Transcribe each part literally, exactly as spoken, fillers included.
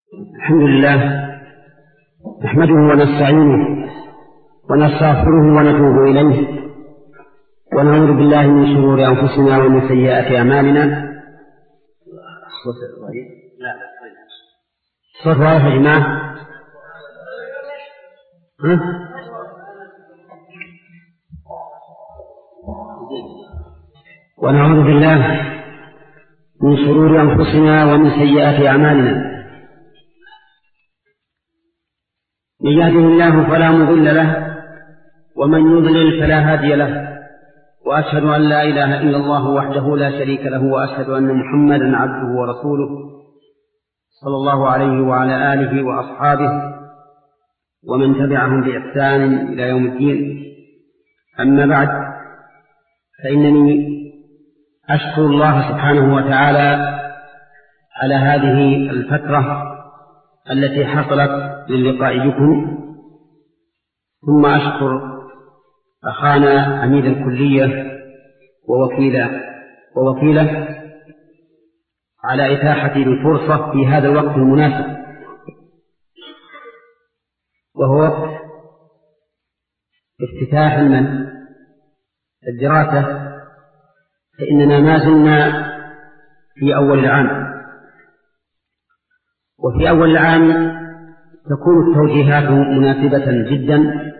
الحمد لله نحمده ونستعينه ونستغفره ونتوب إليه ونعوذ بالله من شرور أنفسنا ومن سيئات أعمالنا. صوت واضح يا جماعة؟ ونعوذ بالله من شرور أنفسنا ومن سيئات أعمالنا. من يهده الله فلا مضل له ومن يضلل فلا هادي له، وأشهد أن لا إله إلا الله وحده لا شريك له، وأشهد أن محمدا عبده ورسوله صلى الله عليه وعلى آله وأصحابه ومن تبعهم بإحسان إلى يوم الدين. أما بعد، فإنني أشكر الله سبحانه وتعالى على هذه الفترة التي حصلت للقاء بكم، ثم أشكر أخانا عميد الكلية ووكيله ووكيله على إتاحة الفرصة في هذا الوقت المناسب، وهو وقت افتتاح الدراسة، فإننا ما زلنا في أول العام، وفي أول العام تكون التوجيهات مناسبة جدا.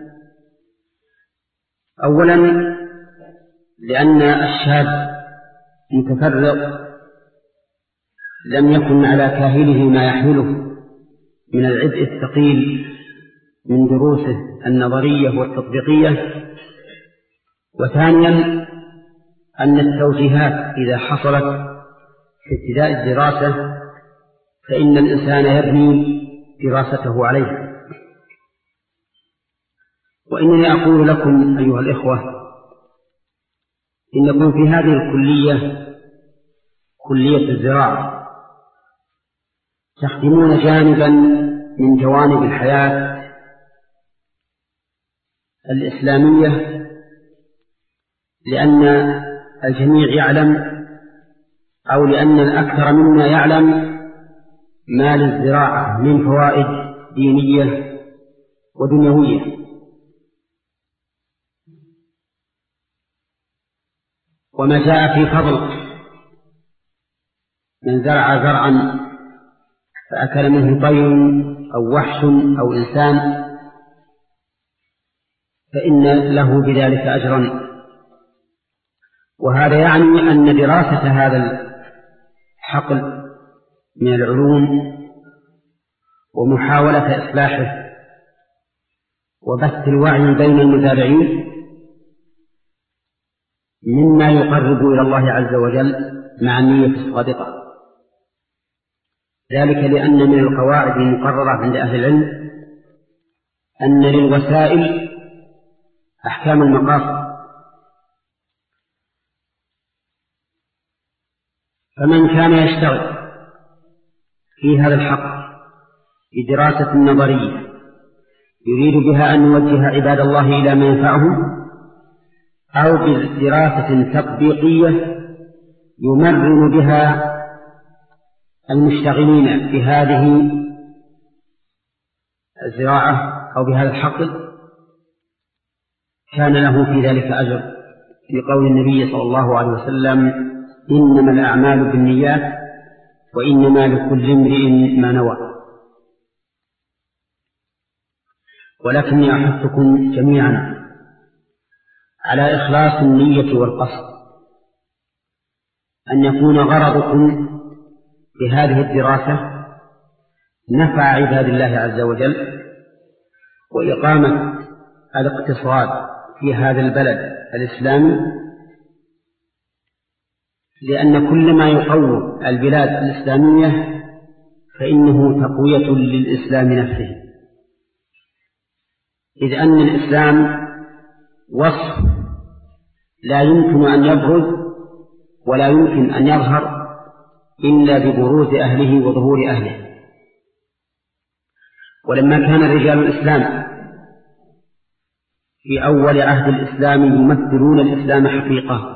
أولا لأن الشاب متفرغ لم يكن على كاهله ما يحمله من العبء الثقيل من دروسه النظرية والتطبيقية. وثانيا أن التوجيهات إذا حصلت في ابتداء الدراسة فإن الإنسان يبني دراسته عليه. وإنني أقول لكم أيها الإخوة إنكم في هذه الكلية، كلية الزراعة، تخدمون جانبا من جوانب الحياة الإسلامية، لأن الجميع يعلم أو لأن الأكثر منا يعلم ما للزراعة من فوائد دينية ودنيوية. وما جاء في فضل من زرع زرعا فأكل منه طير أو وحش أو إنسان فإن له بذلك أجرا. وهذا يعني أن دراسة هذا الحقل من العلوم ومحاولة إصلاحه وبث الوعي بين المتابعين مما يقرب إلى الله عز وجل مع النية الصادقة. ذلك لأن من القواعد المقررة عند أهل العلم أن للوسائل أحكام المقاصد، فمن كان يشتغل في هذا الحق بدراسة نظرية يريد بها أن يوجه عباد الله إلى ما ينفعهم، أو بدراسة تطبيقية يمرن بها المشتغلين بهذه الزراعة أو بهذا الحقل، كان له في ذلك أجر، في قول النبي صلى الله عليه وسلم: إنما الأعمال بالنيات وإنما لكل امرئ ما نوى. ولكني أحثكم جميعا على إخلاص النية والقصد، أن يكون غرضكم بهذه الدراسة نفع عباد الله عز وجل وإقامة الاقتصاد في هذا البلد الإسلامي، لأن كل ما يقوي البلاد الإسلامية فإنه تقوية للإسلام نفسه، إذ أن الإسلام وصف لا يمكن أن يبرز ولا يمكن أن يظهر إلا ببروز أهله وظهور أهله. ولما كان رجال الإسلام في أول عهد الإسلام يمثلون الإسلام حقيقة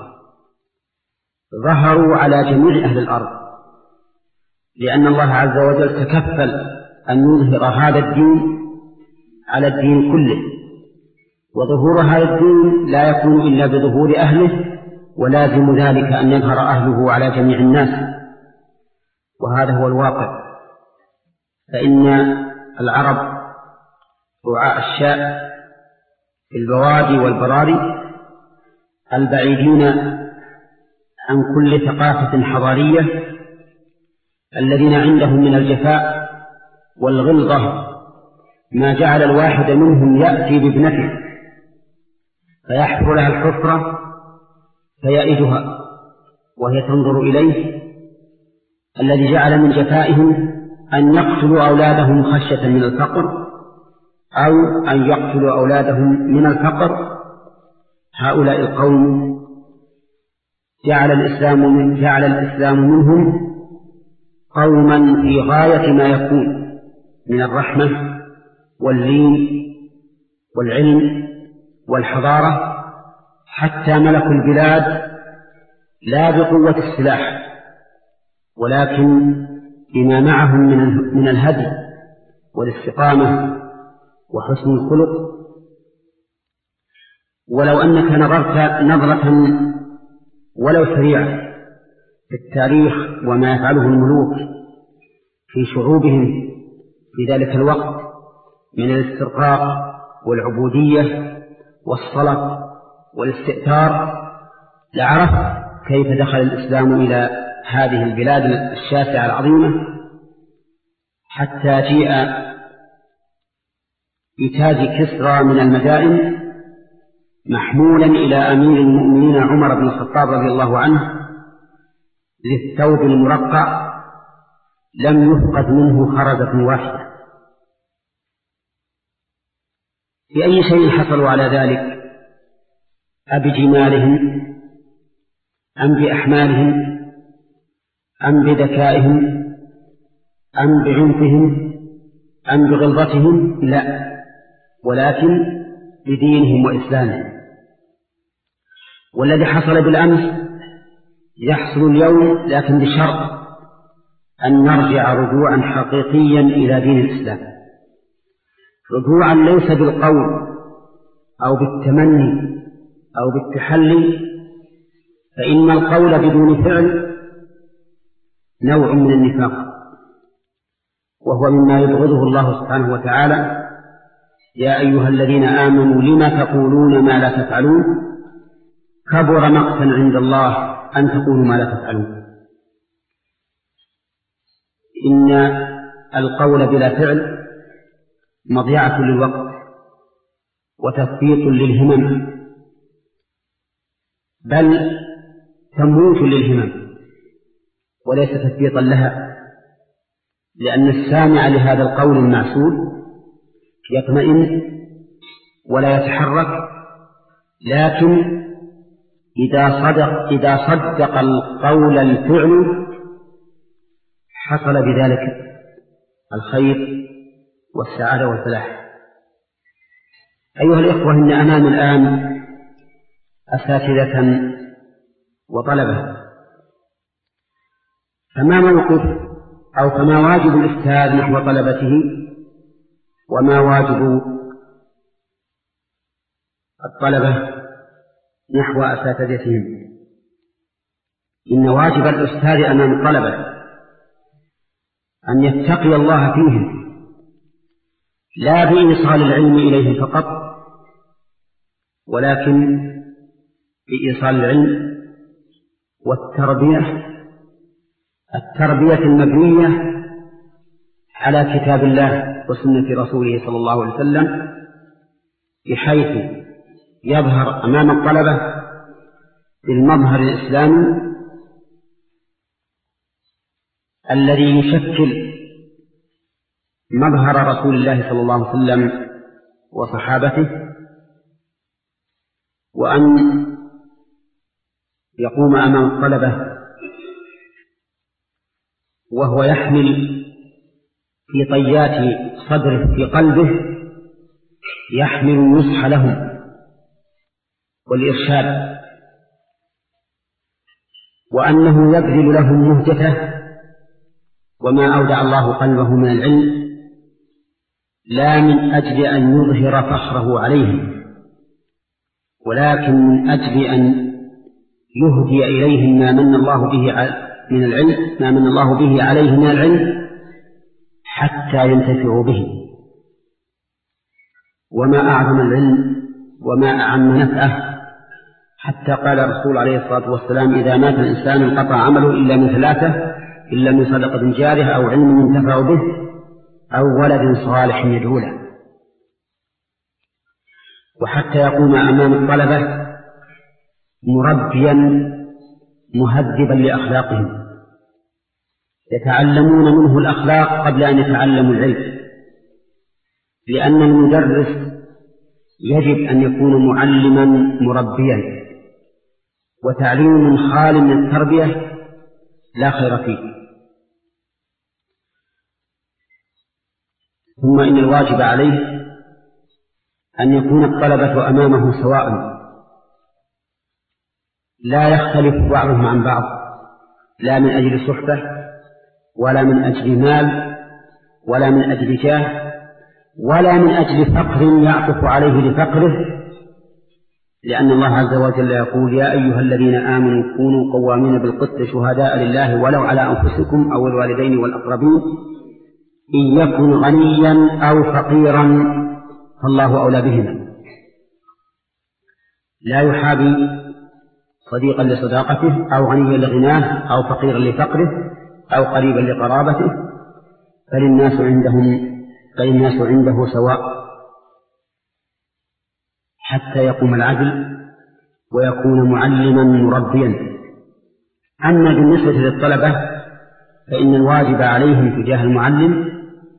ظهروا على جميع أهل الأرض، لأن الله عز وجل تكفل أن يظهر هذا الدين على الدين كله، وظهور هذا الدين لا يكون إلا بظهور أهله، ولازم ذلك أن يظهر أهله على جميع الناس، وهذا هو الواقع. فإن العرب رعاء الشاء في البوادي والبراري البعيدين عن كل ثقافة حضارية، الذين عندهم من الجفاء والغلظة ما جعل الواحد منهم يأتي بابنته فيحفر لها الحفرة فيئدها وهي تنظر إليه، الذي جعل من جفائهم أن يقتلوا أولادهم خشية من الفقر أو أن يقتلوا أولادهم من الفقر. هؤلاء القوم جعل الإسلام من جعل الإسلام منهم قوما في غاية ما يكون من الرحمة واللين والعلم والحضارة، حتى ملكوا البلاد لا بقوة السلاح ولكن بما معهم من الهدي والاستقامة وحسن الخلق. ولو أنك نظرت نظرة ولو سريعة في التاريخ وما يفعله الملوك في شعوبهم في ذلك الوقت من الاسترقاق والعبودية والصلب والاستئثار، لعرفت كيف دخل الإسلام إلى هذه البلاد الشاسعة العظيمة، حتى جيء بتاج كسرى من المدائن محمولا إلى أمير المؤمنين عمر بن الخطاب رضي الله عنه للثوب المرقع، لم يفقد منه خرزة واحدة. في أي شيء حصلوا على ذلك؟ أبجمالهم أم بأحمالهم أم بذكائهم أم بعنفهم أم بغلظتهم؟ لا، ولكن بدينهم وإسلامهم. والذي حصل بالأمس يحصل اليوم، لكن بشرط أن نرجع رجوعا حقيقيا إلى دين الإسلام، رجوعا ليس بالقول أو بالتمني أو بالتحلي، فإن القول بدون فعل نوع من النفاق، وهو مما يبغضه الله سبحانه وتعالى: يا أيها الذين آمنوا لم تقولون ما لا تفعلون كبر مقتا عند الله أن تقولوا ما لا تفعلون. إن القول بلا فعل مضيعة للوقت وتثبيط للهمم، بل تموت للهمم وليس تثبيطا لها، لأن السامع لهذا القول المعسول يطمئن ولا يتحرك، لكن إذا صدق, إذا صدق القول الفعل حصل بذلك الخير والسعادة والفلاح. أيها الإخوة، إن أمام الآن أساتذة وطلبة، فما موقف أو فما واجب الأستاذ نحو طلبته وما واجب الطلبة نحو أساتذتهم؟ إن واجب الأستاذ أمام الطلبة أن يتقي الله فيهم، لا بإيصال العلم إليهم فقط، ولكن بإيصال العلم والتربية، التربية المبنية على كتاب الله وسنة رسوله صلى الله عليه وسلم، بحيث يظهر أمام الطلبة بالمظهر الإسلامي الذي يشكل مظهر رسول الله صلى الله عليه وسلم وصحابته، وأن يقوم أمام الطلبة وهو يحمل في طيات صدره في قلبه، يحمل النصح لهم والإرشاد، وأنه يبذل لهم مهجته وما أودع الله قلبه من العلم لا من أجل أن يظهر فخره عليهم، ولكن من أجل أن يهدي إليهم ما من الله به من العلم ما من الله به عليه من العلم حتى ينتفعوا به. وما أعظم العلم وما أعم نفعه، حتى قال الرسول عليه الصلاة والسلام: إذا مات الإنسان انقطع عمله إلا من ثلاثة، إلا من صدقة جارية أو علم ينتفع به أو ولد صالح يدعو له. وحتى يقوم أمام الطلبة مربيا مهذبا لأخلاقهم، يتعلمون منه الأخلاق قبل أن يتعلموا العلم، لأن المدرس يجب أن يكون معلما مربيا، وتعليم خال من التربية لا خير فيه. ثم إن الواجب عليه أن يكون الطلبة أمامه سواء، لا يختلف بعضهم عن بعض، لا من أجل صحبة ولا من أجل مال ولا من أجل جاه ولا من أجل فقر يعطف عليه لفقره، لأن الله عز وجل يقول: يا أيها الذين آمنوا كونوا قوامين بالقسط شهداء لله ولو على أنفسكم أو الوالدين والأقربين إن يكن غنيا أو فقيرا فالله أولى بهما. لا يحابي صديقا لصداقته أو غنيا لغناه أو فقيرا لفقره أو قريبا لقرابته، فللناس عندهم فالناس عنده سواء حتى يقوم العدل ويكون معلما مربيا. أما بالنسبة للطلبة فإن الواجب عليهم تجاه المعلم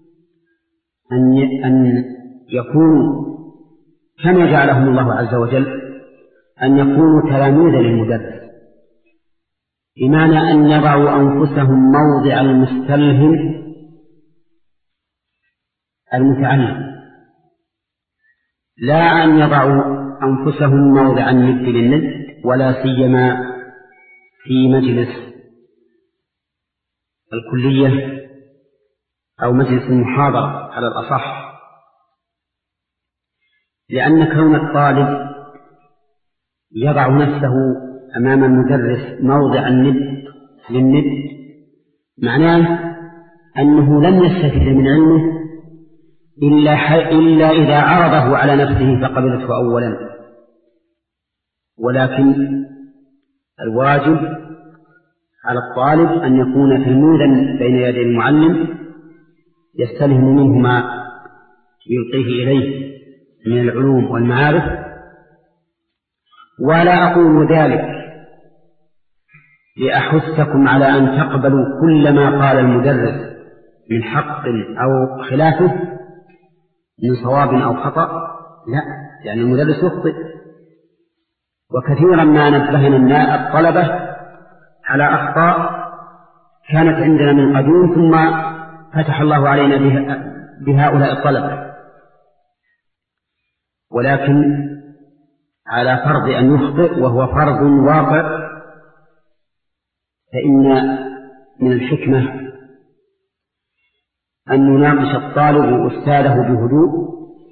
أن يكونوا كما جعلهم الله عز وجل، أن يكونوا تلاميذا للمدرس، بمعنى أن يضعوا أنفسهم موضع المستلهم المتعلم، لا أن يضعوا أنفسهم موضع الند للند، ولا سيما في مجلس الكلية أو مجلس المحاضرة على الأصح، لأن كون الطالب يضع نفسه أمام المدرس موضع الند للند معناه أنه لم يستفد من علمه إلا, إلا إذا عرضه على نفسه فقبلته أولا، ولكن الواجب على الطالب أن يكون تلميذا بين يدي المعلم يستلهم منه ما يلقيه إليه من العلوم والمعارف. ولا أقول ذلك لأحثكم على أن تقبلوا كل ما قال المدرس من حق أو خلافه من صواب أو خطأ، لا، يعني المدرس يخطئ. وكثيرا ما نبهنا الطلبة على أخطاء كانت عندنا من قديم ثم فتح الله علينا بهؤلاء الطلبة، ولكن على فرض أن يخطئ وهو فرض واقع، فإن من الحكمة أن يناقش الطالب أستاذه بهدوء،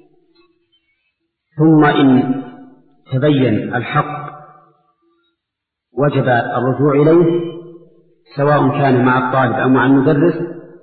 ثم إن تبين الحق وجب الرجوع إليه سواء كان مع الطالب أو مع المدرس،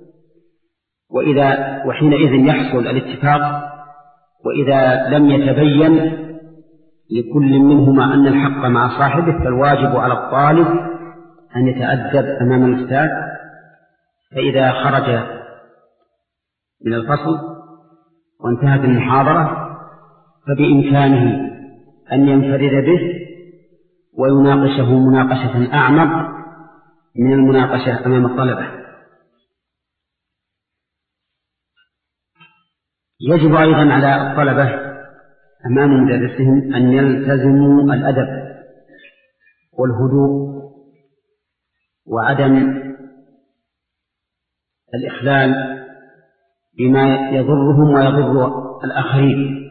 وإذا وحينئذ يحصل الاتفاق. وإذا لم يتبين لكل منهما أن الحق مع صاحبه فالواجب على الطالب أن يتأدب أمام الأستاذ، فإذا خرج من الفصل وانتهت المحاضرة فبإمكانه أن ينفرد به ويناقشه مناقشة أعمق من المناقشة أمام الطلبة. يجب أيضا على الطلبة أمام مدرسهم أن يلتزموا الأدب والهدوء وعدم الإخلال بما يضرهم ويضر الآخرين،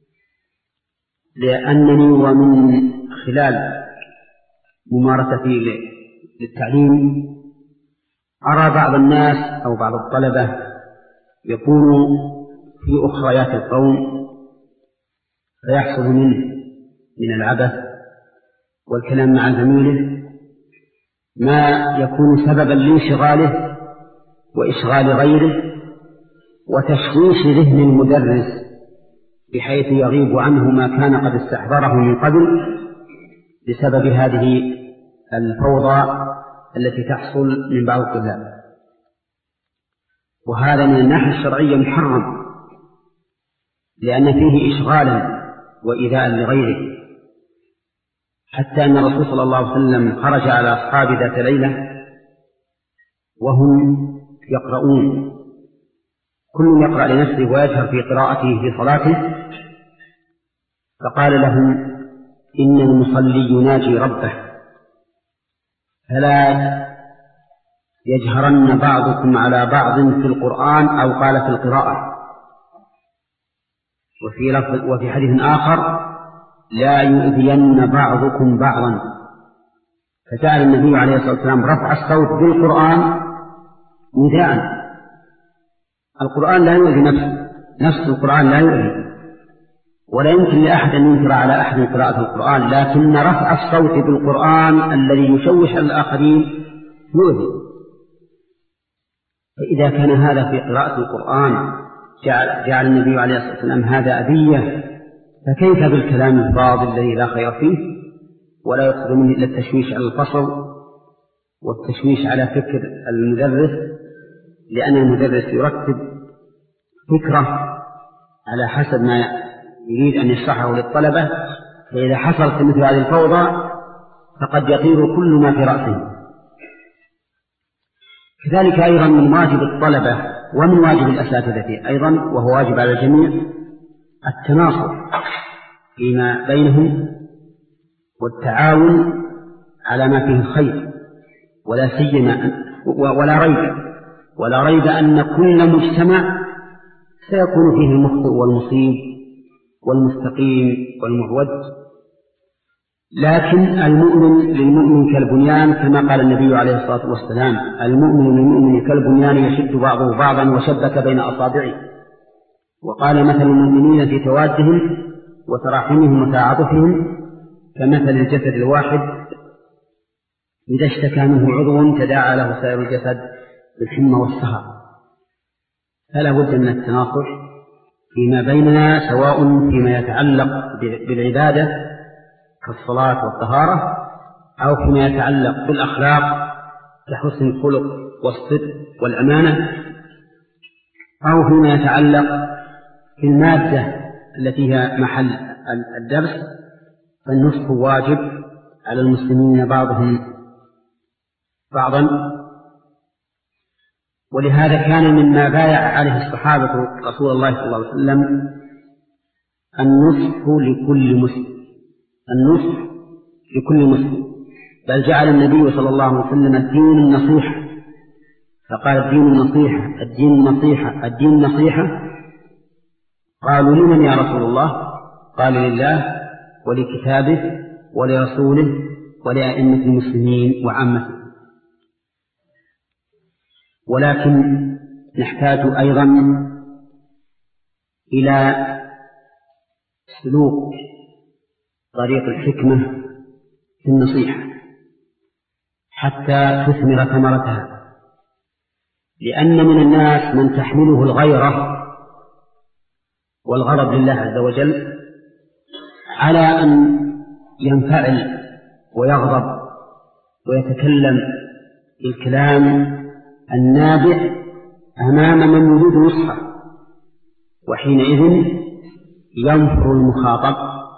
لأنني ومن خلال ممارستي للتعليم أرى بعض الناس أو بعض الطلبة يكون في أخريات القوم فيحصل منه من العبث والكلام مع زميله ما يكون سببا لانشغاله وإشغال غيره وتشويش ذهن المدرس بحيث يغيب عنه ما كان قد استحضره من قبل بسبب هذه الفوضى التي تحصل من بعض الطلاب. وهذا من الناحية الشرعية محرم لأن فيه إشغالا وإيذاء لغيره، حتى أن الرسول صلى الله عليه وسلم خرج على أصحاب ذات ليلة وهم يقرؤون، كل يقرأ لنفسه ويجهر في قراءته في صلاته، فقال لهم: إن المصلي يناجي ربه فلا يجهرن بعضكم على بعض في القرآن، أو قال في القراءة. وفي لفظ وفي حديث آخر: لا يؤذين بعضكم بعضا. فجعل النبي عليه الصلاة والسلام رفع الصوت بالقرآن نداء. القرآن لا يؤذي نفسه، نفس القرآن لا يؤذي، ولا يمكن لأحد أن ينكر على أحد قراءة القرآن، لكن رفع الصوت بالقرآن الذي يشوش الآخرين يؤذي. فإذا كان هذا في قراءة القرآن جعل, جعل النبي عليه الصلاة والسلام هذا أذية، فكيف بالكلام الفاضل الذي لا خير فيه ولا يقصد منه إلا التشويش على الفصل والتشويش على فكر المدرس، لأن المدرس يرتب فكرة على حسب ما يريد أن يشرحه للطلبة، فإذا حصلت مثل هذه الفوضى فقد يطير كل ما في رأسه. كذلك أيضا من واجب الطلبة ومن واجب الأساتذة أيضا، وهو واجب على الجميع، التناصر فيما بينهم والتعاون على ما فيه الخير، ولا سيما ولا ريب ولا ريب أن كل مجتمع سيكون فيه المخطئ والمصيب والمستقيم والمعوج، لكن المؤمن للمؤمن كالبنيان، كما قال النبي عليه الصلاة والسلام: المؤمن للمؤمن كالبنيان يشد بعضه بعضا وشبك بين أصابعه. وقال: مثل المؤمنين في توادهم وتراحمهم وتعاطفهم كمثل الجسد الواحد إذا اشتكى منه عضو تداعى له سائر الجسد بالحمى والسهر. فلا بد من التناصح فيما بيننا، سواء فيما يتعلق بالعبادة كالصلاة والطهارة، أو فيما يتعلق بالأخلاق كحسن الخلق والصدق والأمانة، أو فيما يتعلق في المادة التي هي محل الدرس. فالنصح واجب على المسلمين بعضهم بعضا، ولهذا كان مما بايع عليه الصحابة رسول الله صلى الله عليه وسلم النصح لكل مسلم، النصح لكل مسلم، بل جعل النبي صلى الله عليه وسلم الدين النصيحة، فقال: الدين النصيحة الدين النصيحة الدين النصيحة. قالوا: لمن يا رسول الله؟ قال: لله ولكتابه ولرسوله ولأئمة المسلمين وعامته. ولكن نحتاج أيضا إلى سلوك طريق الحكمة في النصيحة حتى تثمر ثمرتها، لأن من الناس من تحمله الغيرة والغضب لله عز وجل على أن ينفعل ويغضب ويتكلم بالكلام النابع أمام من يريد نصحه، وحينئذ ينفر المخاطب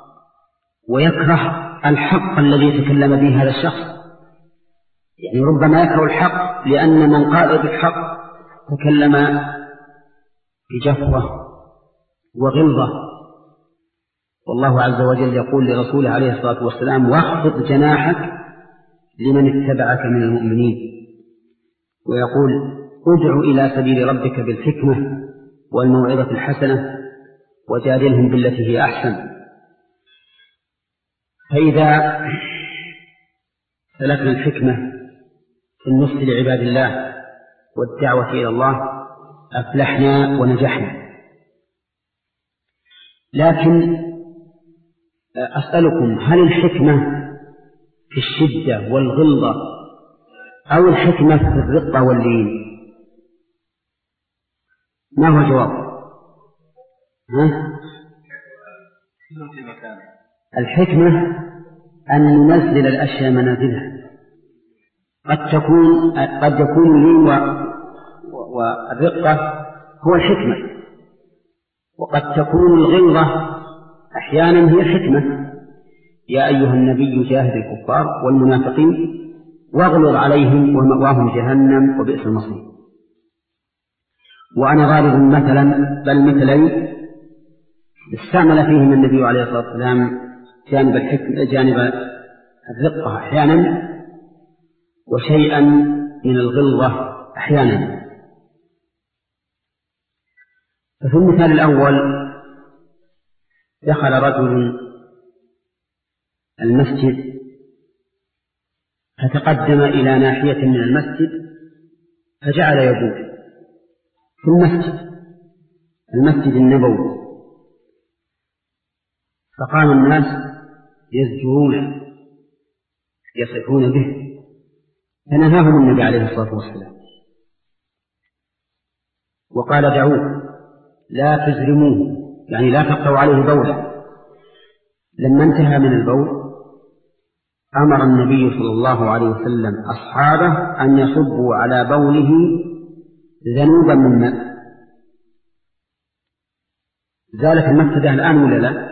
ويكره الحق الذي يتكلم به هذا الشخص. يعني ربما يكره الحق لأن من قال بالحق تكلم بجفوة وغلظة. والله عز وجل يقول لرسوله عليه الصلاة والسلام: واخفض جناحك لمن اتبعك من المؤمنين، ويقول: ادع إلى سبيل ربك بالحكمة والموعظة الحسنة وجادلهم بالتي هي أحسن. فإذا سلكنا الحكمة في النصح لعباد الله والدعوة إلى الله أفلحنا ونجحنا. لكن أسألكم، هل الحكمة في الشدة والغلظة أو الحكمة في الرقة واللين؟ ما هو الجواب؟ ها؟ الحكمة أن ننزل الأشياء منازلها. قد تكون قد يكون اللين والرقة هو الحكمة، وقد تكون الغلظة أحيانا هي الحكمة. يا أيها النبي جاهد الكفار والمنافقين واغلظ عليهم ومأواهم جهنم وبئس المصير. وأنا غالب مثلا بل مثلي استعمل فيهم النبي عليه الصلاة والسلام جانب الحكمة جانب الرقة أحيانا وشيئا من الغلظة أحيانا. ففي المثال الأول دخل رجل المسجد فتقدم إلى ناحية من المسجد فجعل يبول في المسجد المسجد النبوي، فقام الناس يزجرون يصيحون به، فنهاهم النبي عليه الصلاة والسلام وقال دعوه لا تزرموه، يعني لا تقطعوا عليه بولا. لما انتهى من البول أمر النبي صلى الله عليه وسلم أصحابه أن يصبوا على بوله ذنوبا من ماء. زالت المفسدة الآن ولا لا؟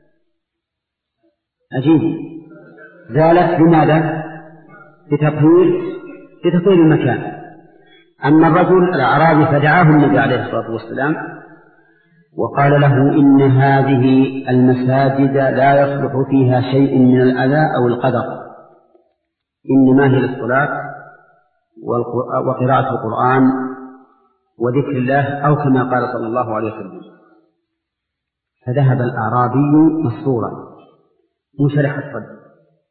أجيب، زالت بماذا؟ بتطهير بتطهير المكان. أما الرجل الأعرابي فدعاه النبي عليه الصلاة والسلام وقال له إن هذه المساجد لا يصلح فيها شيء من الأذى أو القدر، إنما هي للصلاة وقراءة القرآن وذكر الله أو كما قال صلى الله عليه وسلم. فذهب الأعرابي مسرورا منشرح الصدر،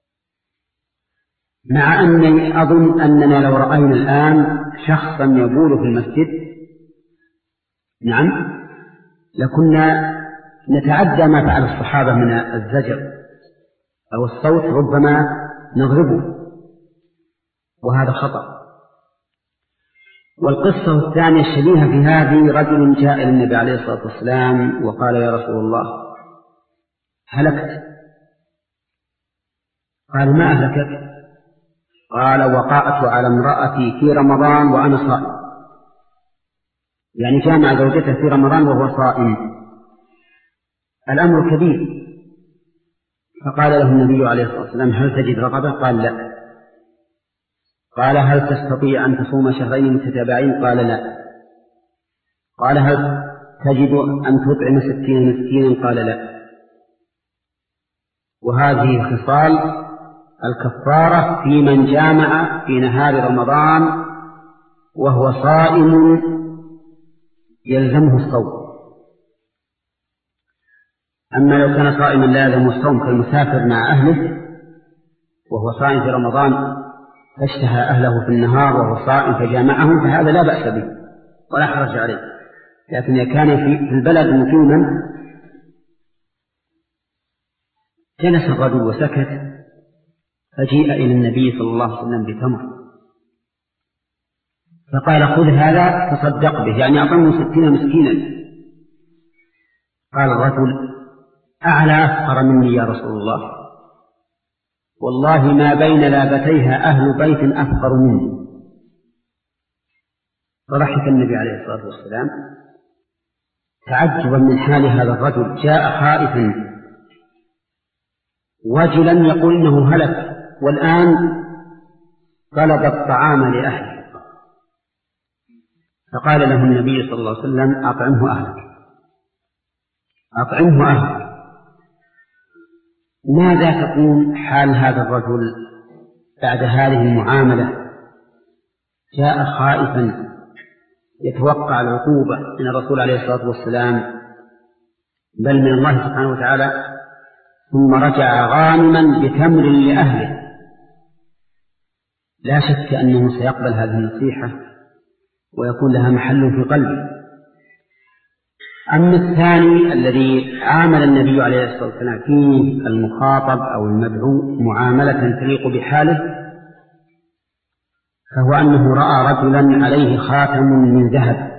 مع أني أظن أننا لو رأينا الآن شخصا يبول في المسجد نعم لكنا نتعدى ما فعل الصحابة من الزجر أو الصوت، ربما نضربه، وهذا خطأ. والقصة الثانية الشبيهة في هذه رجل جاء إلى النبي عليه الصلاة والسلام وقال يا رسول الله هلكت. قال ما أهلكت؟ قال وقعت على امرأتي في رمضان وأنا صائم، يعني جامع زوجته في رمضان وهو صائم. الأمر كبير. فقال له النبي عليه الصلاة والسلام هل تجد رغبة؟ قال لا. قال هل تستطيع أن تصوم شهرين متتابعين؟ قال لا. قال هل تجد أن تطعم ستين مسكينا؟ قال لا. وهذه خصال الكفارة في من جامع في نهار رمضان وهو صائم يلزمه الصوم. أما لو كان صائما لا يلزمه الصوم كالمسافر مع أهله وهو صائم في رمضان فاشتهى أهله في النهار وهو صائم فجامعهم فهذا لا بأس به ولا حرج عليه. لكن إذا كان في البلد مقيما جلس الرجل وسكت فجيء إلى النبي صلى الله عليه وسلم بتمر فقال خذ هذا تصدق به، يعني أعطني ستين مسكينا. قال الرجل أعلى أفقر مني يا رسول الله، والله ما بين لابتيها أهل بيت أفقر مني. فضحك النبي عليه الصلاة والسلام تعجبا من حال هذا الرجل، جاء خائفا وجلا يقول إنه هلك والآن طلب الطعام لأهله. فقال له النبي صلى الله عليه وسلم أطعمه أهلك أطعمه أهلك. ماذا تكون حال هذا الرجل بعد هذه المعاملة؟ جاء خائفا يتوقع العقوبة من الرسول عليه الصلاة والسلام بل من الله سبحانه وتعالى، ثم رجع غانما بتمر لأهله. لا شك أنه سيقبل هذه النصيحة ويكون لها محل في قلبه. أما الثاني الذي عامل النبي عليه الصلاة والسلام فيه المخاطب أو المدعو معاملة تليق بحاله، فهو أنه رأى رجلا عليه خاتم من ذهب،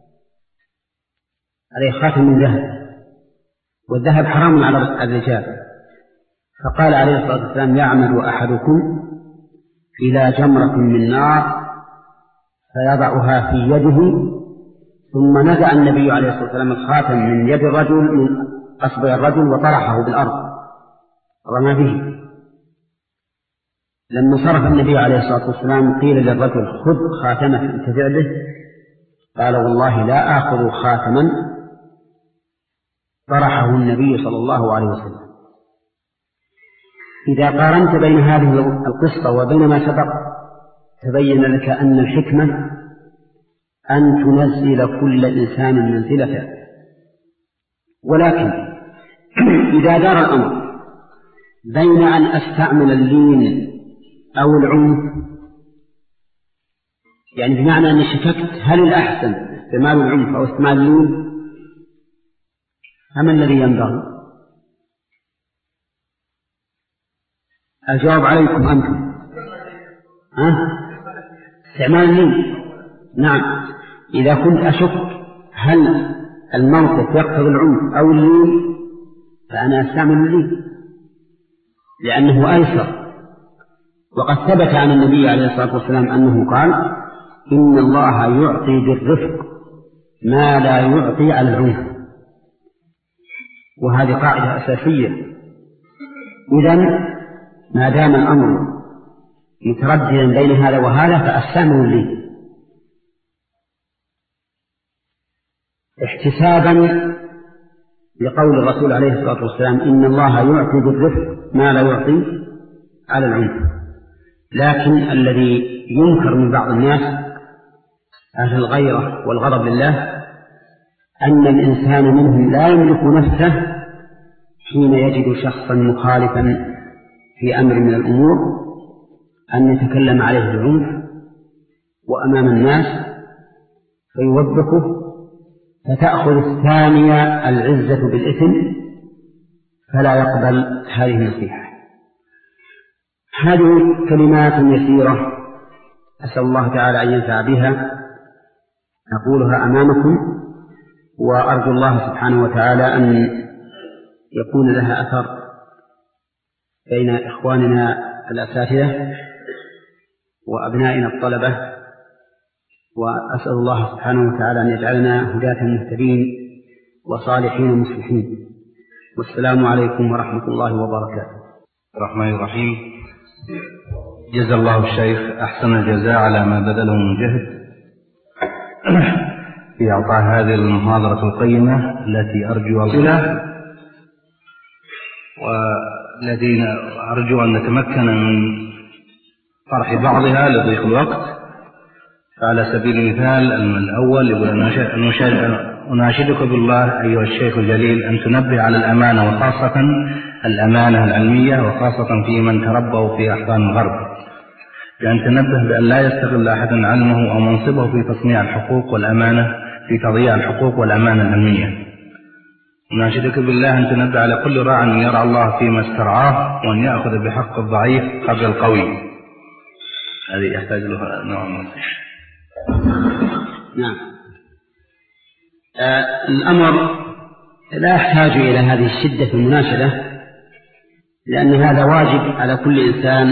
عليه خاتم من ذهب، والذهب حرام على الرجال، فقال عليه الصلاة والسلام: يعمد أحدكم إلى جمرة من نار فيضعها في يده، ثم نزع النبي عليه الصلاة والسلام الخاتم من يد الرجل من أصبع الرجل وطرحه بالأرض رمى به. لما صرف النبي عليه الصلاة والسلام قيل للرجل: خذ خاتمك انتفع به. قال: والله لا آخذ خاتما طرحه النبي صلى الله عليه وسلم. إذا قارنت بين هذه القصة وبين ما سبق تبين لك أن الحكمة أن تنزل كل إنسان منزلته، ولكن إذا دار الأمر بين أن أستعمل اللين أو العنف، يعني بمعنى أني شككت هل الأحسن استعمال العنف أو استعمال اللين، فما الذي ينبغي؟ الجواب عليكم أنتم. ها؟ استعمال اللين. نعم، إذا كنت أشك هل الموقف يقتضي العنف أو اللين فأنا أستعمل اللين لأنه أيسر. وقد ثبت عن النبي عليه الصلاة والسلام أنه قال: إن الله يعطي بالرفق ما لا يعطي على العنف. وهذه قاعدة أساسية. إذن ما دام الأمر مترددا بين هذا وهذا فأستعمل اللين احتسابا لقول الرسول عليه الصلاة والسلام: إن الله يعطي بالرفق ما لا يعطي على العنف. لكن الذي ينكر من بعض الناس أهل الغيرة والغضب لله أن الإنسان منهم لا يملك نفسه حين يجد شخصا مخالفا في أمر من الأمور أن يتكلم عليه بالعنف وأمام الناس فيوبخه، فتأخذ الثانية العزة بالإثم فلا يقبل هذه النصيحة. هذه كلمات يسيرة أسأل الله تعالى أن ينفع بها، أقولها أمامكم، وأرجو الله سبحانه وتعالى أن يكون لها أثر بين إخواننا الأساتذة وأبنائنا الطلبة، وأسأل الله سبحانه وتعالى أن يجعلنا هداة مهتدين وصالحين مصلحين. والسلام عليكم ورحمة الله وبركاته. الرحمن الرحيم. جزا الله الشيخ أحسن الجزاء على ما بذله من جهد في إعطاء هذه المحاضرة القيمة التي أرجو الله والذين أرجو أن نتمكن من طرح بعضها لضيق الوقت. فعلى سبيل المثال الأول يقول: أناشدك بالله أيها الشيخ الجليل أن تنبه على الأمانة، وخاصة الأمانة العلمية، وخاصة في من تربوا في أحضان الغرب، بأن تنبه بأن لا يستغل أحد علمه أو منصبه في تصنيع الحقوق والأمانة، في تضييع الحقوق والأمانة العلمية. أناشدك بالله أن تنبه على كل راع أن يرعى الله فيما استرعاه، وأن يأخذ بحق الضعيف قبل القوي. هذه يحتاج له نوع من النصيحة. نعم. آه الأمر لا يحتاج إلى هذه الشدة في المناشدة، لأن هذا واجب على كل إنسان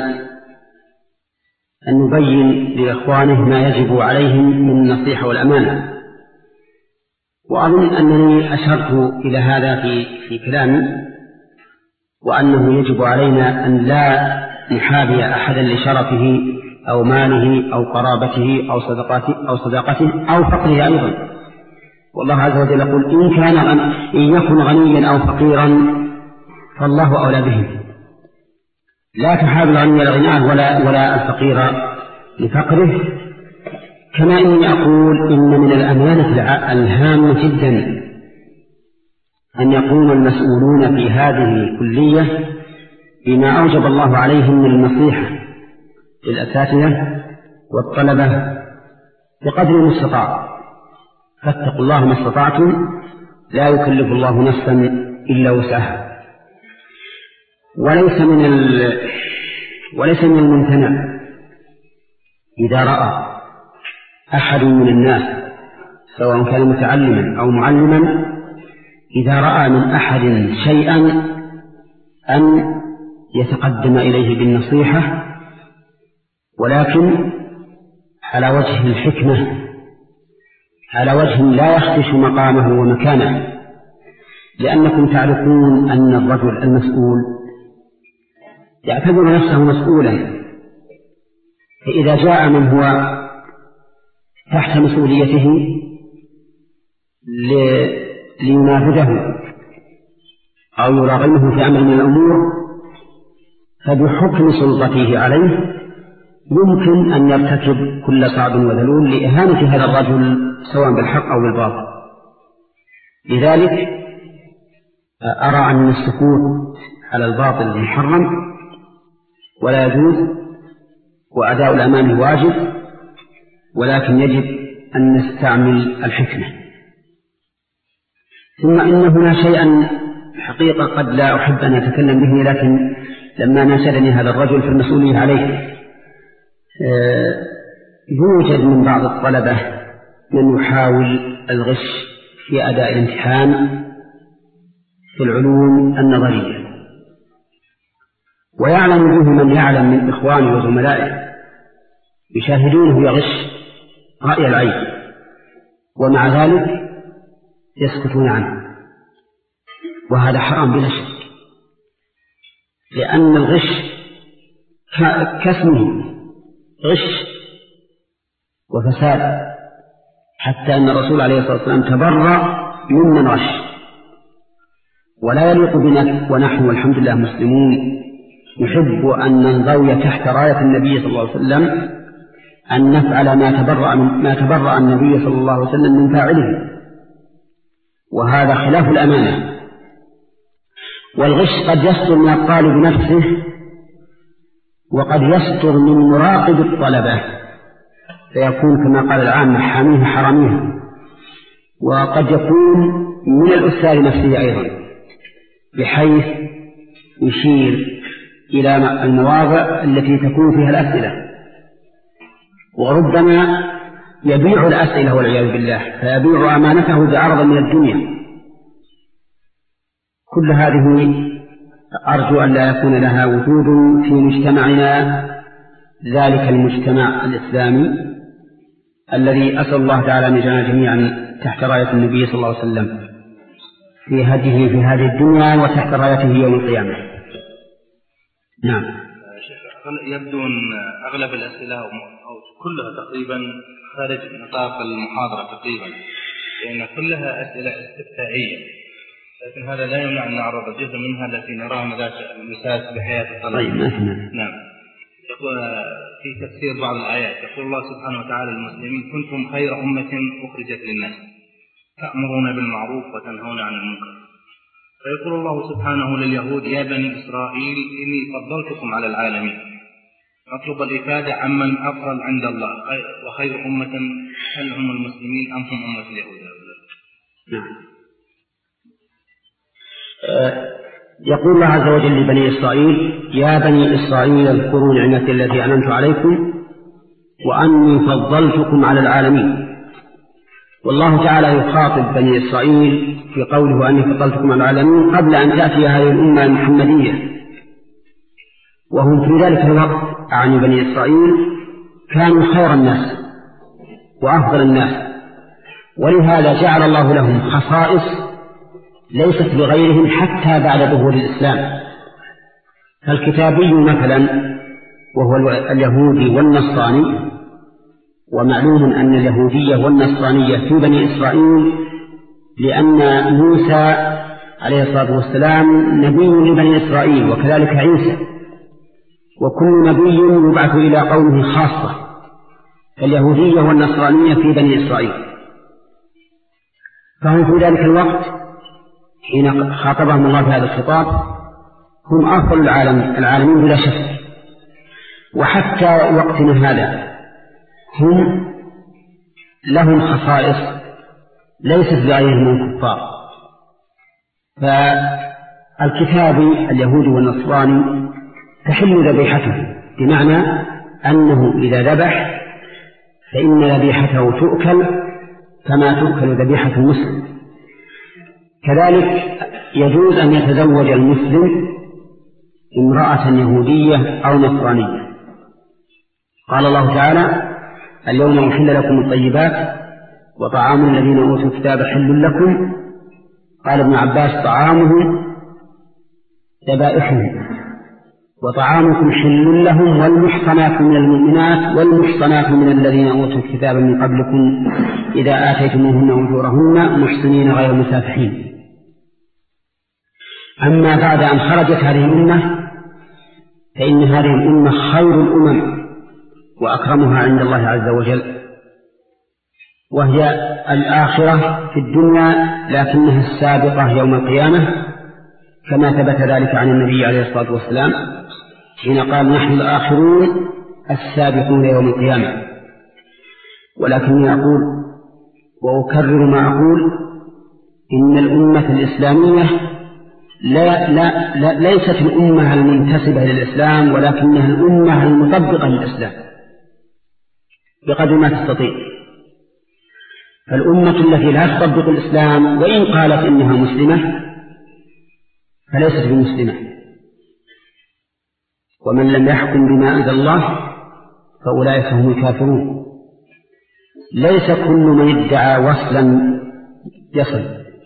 أن يبين لإخوانه ما يجب عليهم من النصيحة والأمانة. وأظن أنني أشرت إلى هذا في في كلامي، وأنه يجب علينا أن لا نحابي أحدا لشرفه أو ماله أو قرابته أو صدقاته أو صداقته أو فقره أيضا. والله عز وجل يقول: إن كان غن... إن يكن غنيا أو فقيرا فالله أولى به. لا تحاب الغني لغناه ولا ولا الفقير لفقره. كما إني أقول إن من الأمانة الهامة جدا أن يقوم المسؤولون في هذه الكلية بما أوجب الله عليهم من النصيحة للأساتذة والطلبة بقدر المستطاع. فاتقوا الله ما استطعتم لا يكلف الله نفسا إلا وسعها. وليس من ال... وليس من الممتنع إذا رأى أحد من الناس سواء كان متعلما أو معلما، إذا رأى من أحد شيئا أن يتقدم إليه بالنصيحة، ولكن على وجه الحكمة، على وجه لا يخدش مقامه ومكانه، لأنكم تعرفون أن الرجل المسؤول يعتبر نفسه مسؤولا، فإذا جاء من هو تحت مسؤوليته لينافذه أو يراغمه في أمر من الأمور، فبحكم سلطته عليه يمكن أن يرتكب كل صعب وذلول لإهانة هذا الرجل سواء بالحق أو بالباطل. لذلك أرى أن السكوت على الباطل محرم ولا يجوز، وأداء الأمانة واجب، ولكن يجب أن نستعمل الحكمة. ثم إن هنا شيئا حقيقة قد لا أحب أن أتكلم به، لكن لما ناشدني هذا الرجل في المسؤولية عليه، يوجد من بعض الطلبة من يحاول الغش في أداء الامتحان في العلوم النظرية، ويعلم به من يعلم من إخوانه وزملائه، يشاهدونه يغش رأي العين، ومع ذلك يسكتون عنه، وهذا حرام بلا شك، لأن الغش كاسمه غش وفساد، حتى أن الرسول عليه الصلاة والسلام تبرأ ممن غش. ولا يليق بنا ونحن والحمد لله مسلمون نحب أن ننضوي تحت راية النبي صلى الله عليه وسلم أن نفعل ما تبرأ, من ما تبرأ النبي صلى الله عليه وسلم من فاعله، وهذا خلاف الأمانة. والغش قد يصدر من الطالب نفسه، وقد يصدر من مراقب الطلبة، فيكون كما قال العامة حاميه حراميه، وقد يكون من الأستاذ نفسه أيضا، بحيث يشير إلى المواضع التي تكون فيها الأسئلة، وربما يبيع الأسئلة والعياذ بالله، فيبيع أمانته بعرض من الدنيا. كل هذه أرجو أن لا يكون لها وجود في مجتمعنا، ذلك المجتمع الإسلامي الذي أسأل الله تعالى أن يجعلنا جميعا تحت راية النبي صلى الله عليه وسلم في هديه في هذه الدنيا وتحت رايته يوم القيامة. نعم. يبدو أن أغلب الأسئلة أو كلها تقريبا خارج نطاق المحاضرة تقريبا، لأن كلها أسئلة استفتائية، لكن هذا لا يمنع أن نعرض جزء منها التي نراها مساس بحياة الطلبة. طيب. نعم. يقول في تفسير بعض الآيات، يقول الله سبحانه وتعالى للمسلمين: كنتم خير أمة أخرجت للناس تأمرون بالمعروف وتنهون عن المنكر. فيقول الله سبحانه لليهود: يا بني إسرائيل إني فضلتكم على العالمين. أطلب الإفادة عمن أفضل عند الله، وخير أمة هل هم المسلمين أم هم أمة اليهود؟ نعم. يقول الله عز وجل لبني إسرائيل: يا بني إسرائيل اذكروا نعمتي التي أنعمت عليكم وأني فضلتكم على العالمين. والله تعالى يخاطب بني إسرائيل في قوله أني فضلتكم على العالمين قبل أن تأتي هذه الأمة المحمدية، وهم في ذلك الوقت عن بني إسرائيل كانوا خير الناس وأفضل الناس، ولهذا جعل الله لهم خصائص ليست لغيرهم حتى بعد ظهور الإسلام. فالكتابي مثلا وهو اليهودي والنصراني، ومعلوم أن اليهودية والنصرانية في بني إسرائيل لأن موسى عليه الصلاة والسلام نبي لبني إسرائيل، وكذلك عيسى، وكل نبي يبعث إلى قومه خاصة، فاليهودية والنصرانية في بني إسرائيل. فهم في ذلك الوقت حين خاطبهم الله بهذا الخطاب هم أفضل العالم العالمين بلا شك، وحتى وقتنا هذا هم لهم خصائص ليست لغيرهم من الكفار، فالكتابي اليهودي والنصراني تحل ذبيحته، بمعنى أنه إذا ذبح فإن ذبيحته تؤكل كما تؤكل ذبيحة المسلم. كذلك يجوز أن يتزوج المسلم امرأة يهودية أو نصرانية. قال الله تعالى: اليوم أحل لكم الطيبات وطعام الذين أوتوا الكتاب حل لكم. قال ابن عباس: طعامهم ذبائحهم وطعامكم حل لهم والمحصنات من المؤمنات والمحصنات من الذين أوتوا الكتاب من قبلكم إذا آتيتموهن أجورهن محصنين غير مسافحين. أما بعد أن خرجت هذه الأمة فإن هذه الأمة خير الأمم وأكرمها عند الله عز وجل، وهي الآخرة في الدنيا لكنها السابقة يوم القيامة، كما ثبت ذلك عن النبي عليه الصلاة والسلام حين قال: نحن الآخرون السابقون يوم القيامة. ولكني أقول وأكرر ما أقول: إن الأمة الإسلامية لا لا لا ليست الأمة المنتسبة للإسلام، ولكنها الأمة المطبقة للإسلام بقدر ما تستطيع. فالأمة التي لا تطبق الإسلام وإن قالت إنها مسلمة فليست بمسلمة. ومن لم يحكم بما أنزل الله فأولئك هم الكافرون. ليس كل من ادعى وصلا يصل،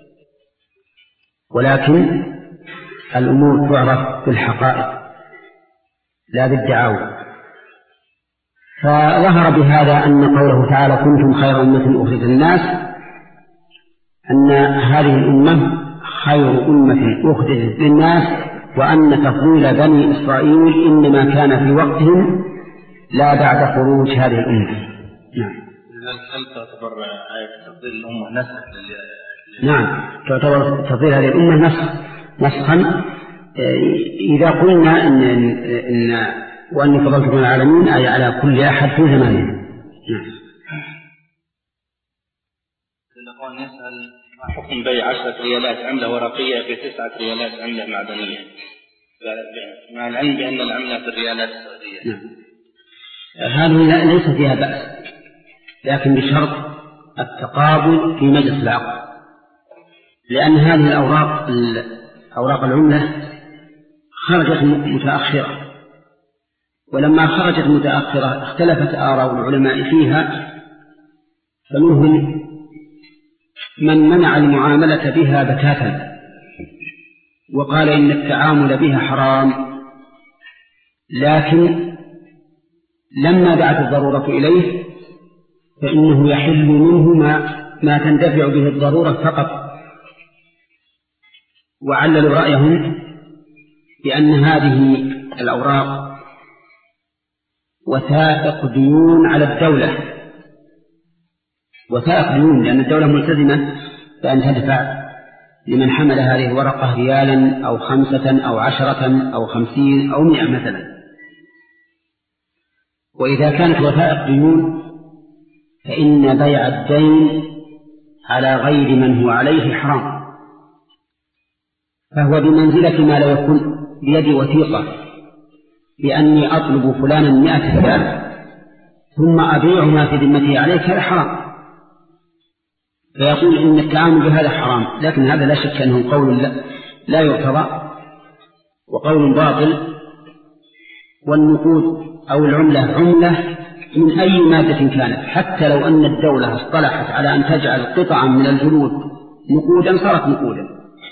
ولكن الأمور تعرف بالحقائق لا بالدعاوى. فظهر بهذا أن قوله تعالى: كنتم خير أمة أخرجت للناس، أن هذه الأمة خير أمة أخرجت للناس، وأن تفضيل بني إسرائيل إنما كان في وقتهم لا بعد خروج هذه الأمة. نعم. هل تعتبر آية تفضيل الأمة نسخ؟ نعم، تعتبر تفضيل هذه الأمة نسخ نسخا إذا قلنا إن, إن وأني فضلتكم العالمين أي على كل أحد في زمانه. نعم. الأخوان يسأل: ما حكم بيع عشرة ريالات عملة ورقية بتسعة ريالات عملة معدنية، مع العلم بأن العملة في الريالات السعودية؟ نعم. هذه ليس فيها بأس، لكن بشرط التقابل في مجلس العقد، لأن هذه الأوراق أوراق العملة خرجت متأخرة، ولما خرجت متأخرة اختلفت آراء العلماء فيها، فمنهم من منع المعاملة بها بتاتا وقال إن التعامل بها حرام، لكن لما دعت الضرورة إليه فإنه يحل منه ما, ما تندفع به الضرورة فقط. وعللوا رأيهم بأن هذه الأوراق وثائق ديون على الدولة، وثائق ديون، لأن الدولة ملتزمة بأن تدفع لمن حمل هذه الورقة ريالا أو خمسة أو عشرة أو خمسين أو مئة مثلا. وإذا كانت وثائق ديون فإن بيع الدين على غير من هو عليه حرام، فهو بمنزلة ما لا يكون بيد وثيقة بأني أطلب فلانا مئة ريال ثم أبيع ما في ذمته عليك، هذا حرام، فيقول إن التعامل بهذا حرام. لكن هذا لا شك أنه قول لا, لا يرتضى وقول باطل. والنقود أو العملة عملة من أي مادة كانت، حتى لو أن الدولة اصطلحت على أن تجعل قطعا من الجلود نقودا صارت نقودا.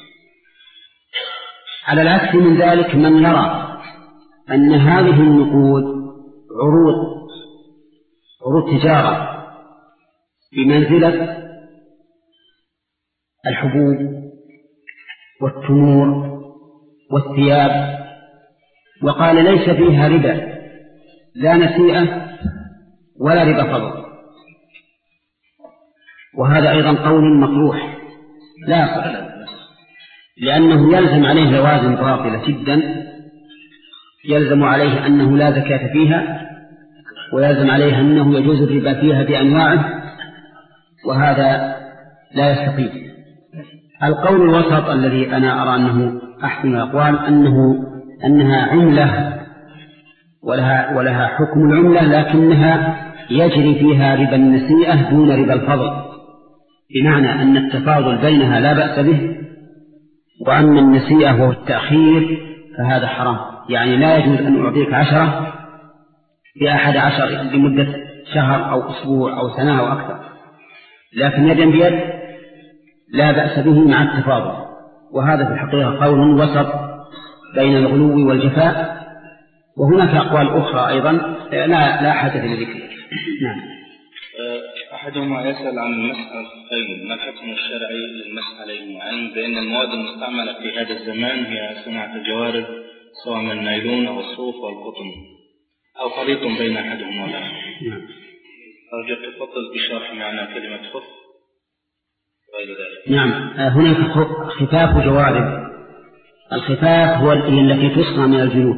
على العكس من ذلك من يرى أن هذه النقود عروض عروض تجارة بمنزلة الحبوب والتمور والثياب، وقال ليس فيها ربا، لا نسيئة ولا ربا فضل، وهذا أيضا قول مطروح لا يصح، لأنه يلزم عليه لوازم باطلة جدا. يلزم عليه أنه لا زكاة فيها، ويلزم عليه أنه يجوز الربا فيها بأنواعه، وهذا لا يستقيم. القول الوسط الذي أنا أرى أنه أحسن الأقوال أنه أنها عملة ولها, ولها حكم العملة، لكنها يجري فيها ربا النسيئة دون ربا الفضل، بمعنى أن التفاضل بينها لا بأس به، وأما النسيئة وهو التأخير فهذا حرام. يعني لا يجوز أن أعطيك عشرة بأحد عشر لمدة شهر أو أسبوع أو سنة أو أكثر، لكن يدا بيد لا بأس به مع التفاضل. وهذا في الحقيقة قول وسط بين الغلو والجفاء. وهناك أقوال أخرى أيضا لا لا حاجة لذكرها. نعم. أحدهما يسأل عن المسح على الخفين، ما الحكم الشرعي للمسح عليهما؟ علم بأن المواد المستعملة في هذا الزمان هي صناعة الجوارب سواء من النايلون أو الصوف أو القطن أو خليط بين أحدهما والآخر. نعم. أرجو تفضل بشرح معنى كلمة خف وغير ذلك. نعم. هناك خفاف جوارب. الخفاف هو التي تصنع من الجلود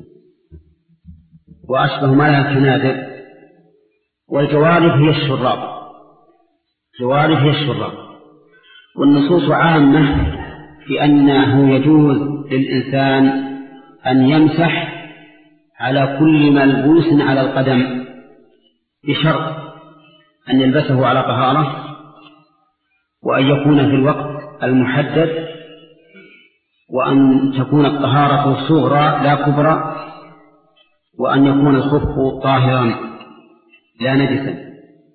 وأشبه ما لها الكنادر، والجوارب هي الشراب. جوارب هي الشراب. والنصوص عامة في أنه يجوز للإنسان أن يمسح على كل ملبوس على القدم بشرط أن يلبسه على طهارة، وأن يكون في الوقت المحدد، وأن تكون الطهارة صغرى لا كبرى، وأن يكون الخف طاهرا لا نجسا.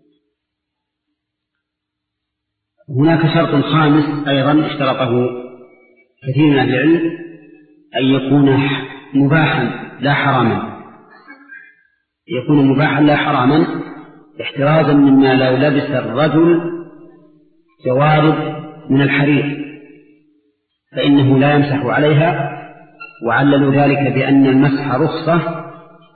هناك شرط خامس أيضا اشترطه كثير من أهل العلم، أن يكون مباحا لا حراما، يكون مباحا لا حراما احترازا مما لو لبس الرجل جوارب من الحرير فإنه لا يمسح عليها، وعللوا ذلك بأن المسح رخصة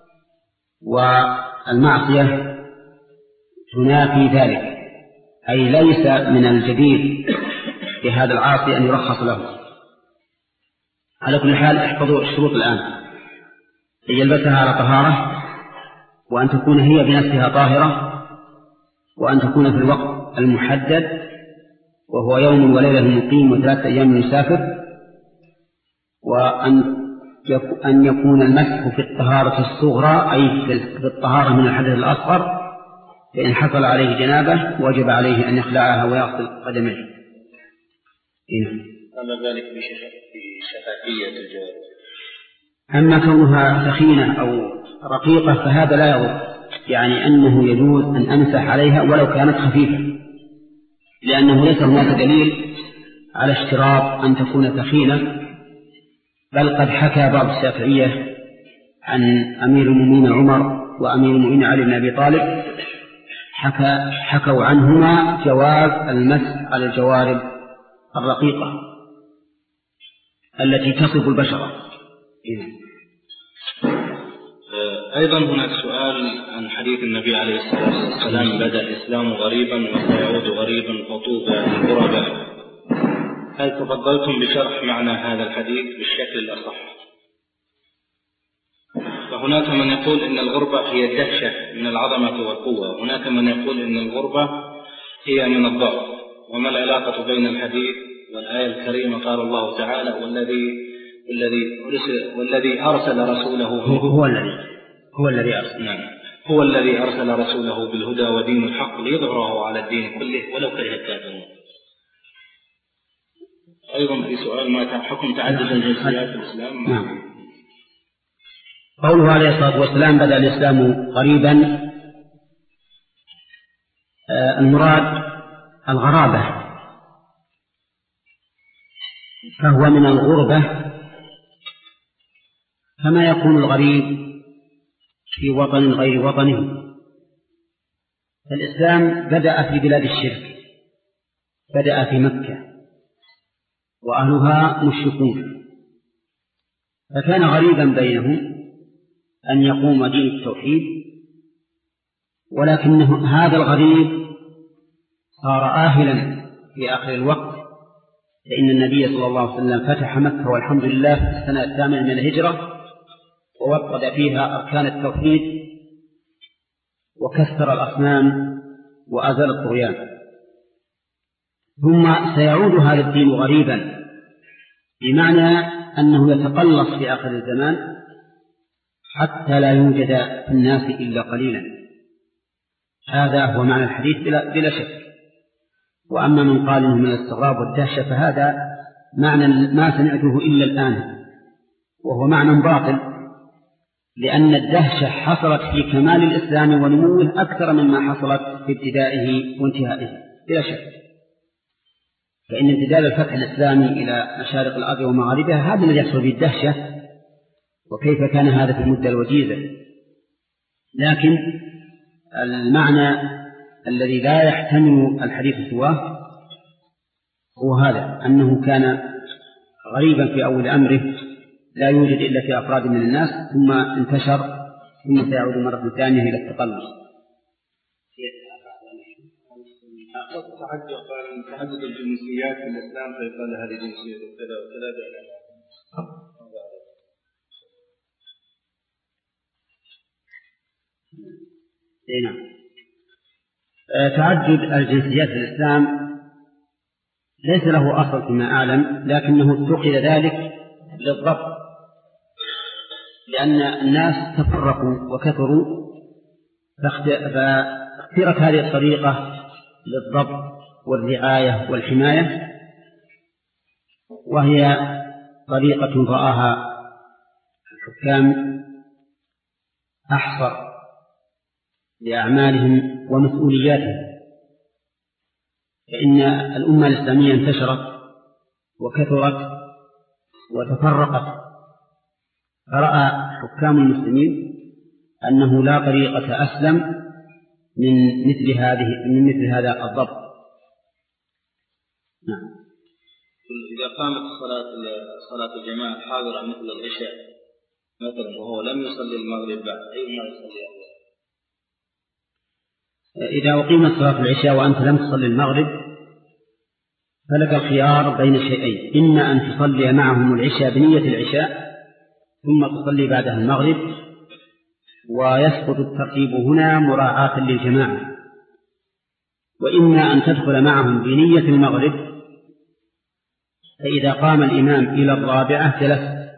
والمعصية تنافي ذلك، أي ليس من الجديد بهذا العاصي أن يرخص له. على كل حال احفظوا الشروط الآن: أن يلبسها على طهارة، وأن تكون هي بنفسها طاهرة، وأن تكون في الوقت المحدد وهو يوم وليلة مقيم وثلاثة أيام مسافر، وأن أن يكون المسح في الطهارة الصغرى أي في الطهارة من الحدث الأصغر، فإن حصل عليه جنابه وجب عليه أن يخلعها ويغسل قدميه. أما ذلك بشفافية الجوارب. أما كونها ثخينة أو رقيقة فهذا لا يضر، يعني أنه يجوز أن أمسح عليها ولو كانت خفيفة، لأنه ليس هناك دليل على اشتراط أن تكون ثخينة، بل قد حكى بعض الشافعية عن أمير المؤمنين عمر وأمير المؤمنين علي بن أبي طالب، حكى حكوا عنهما جواز المسح على الجوارب الرقيقة التي تصف البشرة. أيضا هناك سؤال عن حديث النبي عليه الصلاة والسلام: بدأ الإسلام غريبا وسيعود غريبا فطوبى للغرباء. هل تفضلتم بشرح معنى هذا الحديث بالشكل الأصح؟ فهناك من يقول إن الغربة هي الدهشة من العظمة والقوة، وهناك من يقول إن الغربة هي من الضعف. وما العلاقة بين الحديث والآية الكريمة؟ قال الله تعالى: والذي والذي أرسل والذي أرسل رسوله هو الذي هو الذي أرسل نعم هو الذي أرسل رسوله بالهدى ودين الحق ليظهره على الدين كله ولو كره الكافرون. أيضا في سؤال: ما حكم تعدد الجنسيات في الإسلام؟ نعم. قوله عليه الصلاة والسلام: بدأ الإسلام غريبا، آه المراد الغرابة، فهو من الغربة كما يكون الغريب في وطن غير وطنه. الإسلام بدأ في بلاد الشرك، بدأ في مكة وأهلها مشركون، فكان غريبا بينهم أن يقوم دين التوحيد، ولكنه هذا الغريب صار آهلا في آخر الوقت، لأن النبي صلى الله عليه وسلم فتح مكة والحمد لله في السنة الثامنة من الهجرة، ووطد فيها أركان التوحيد وكسر الأصنام وأزال الطغيان. ثم سيعود هذا الدين غريبا، بمعنى أنه يتقلص في آخر الزمان حتى لا يوجد في الناس إلا قليلا. هذا هو معنى الحديث بلا, بلا شك. وأما من قال إنه من الاستغراب والدهشة فهذا معنى ما سمعته إلا الآن، وهو معنى باطل، لأن الدهشة حصلت في كمال الإسلام ونموه أكثر مما حصلت في ابتدائه وانتهائه بلا شك. فإن امتداد الفتح الإسلامي إلى مشارق الأرض ومغاربها هذا الذي يحصل به الدهشة، وكيف كان هذا في المدة الوجيزة. لكن المعنى الذي لا يحتمل الحديث سواه هو هذا، أنه كان غريبا في أول أمره لا يوجد إلا في أفراد من الناس، ثم انتشر، ثم سيعود مرة ثانية إلى التقلص. تعدد قال تعدد الجنسيات في الإسلام، فيقال هذه جنسية وكذا وكذا بين نعم. تعدد الجنسيات في الإسلام ليس له أصل فيما أعلم، لكنه اتخذ ذلك للضبط، لأن الناس تفرقوا وكثروا، فاختيرت هذه الطريقة للضبط والرعاية والحماية، وهي طريقة رآها الحكام أحصر لأعمالهم ومسؤولياتهم. فإن الأمة الإسلامية انتشرت وكثرت وتفرقت، فرأى حكام المسلمين أنه لا طريقة أسلم من مثل هذه من مثل هذا الضبط. نعم. إذا قامت صلاة صلاة الجماعة حاضرة مثل العشاء مثلا وهو لم يصلي المغرب بعد، أيهما يصلي أولا؟ إذا أقيمت صلاة العشاء وأنت لم تصلي المغرب فلك الخيار بين شيئين: إما أن تصلي معهم العشاء بنية العشاء ثم تصلي بعدها المغرب، ويسقط الترتيب هنا مراعاة للجماعة، وإما أن تدخل معهم بنية المغرب، فإذا قام الإمام إلى الرابعة جلست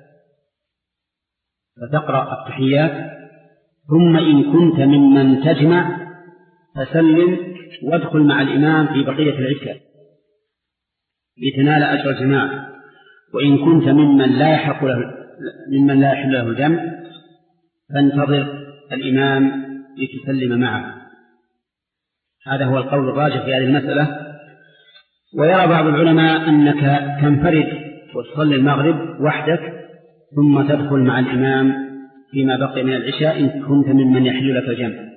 فتقرأ التحيات، ثم إن كنت ممن تجمع فسلم وادخل مع الإمام في بقية العشاء لتنال أجر الجماعة. وإن كنت ممن لا يحق له ممن لا يحل له الجمع فانتظر الإمام لتسلم معه. هذا هو القول الراجح في هذه المسألة. ويرى بعض العلماء أنك تنفرد وتصلي المغرب وحدك ثم تدخل مع الإمام فيما بقي من العشاء إن كنت ممن يحل لك الجمع.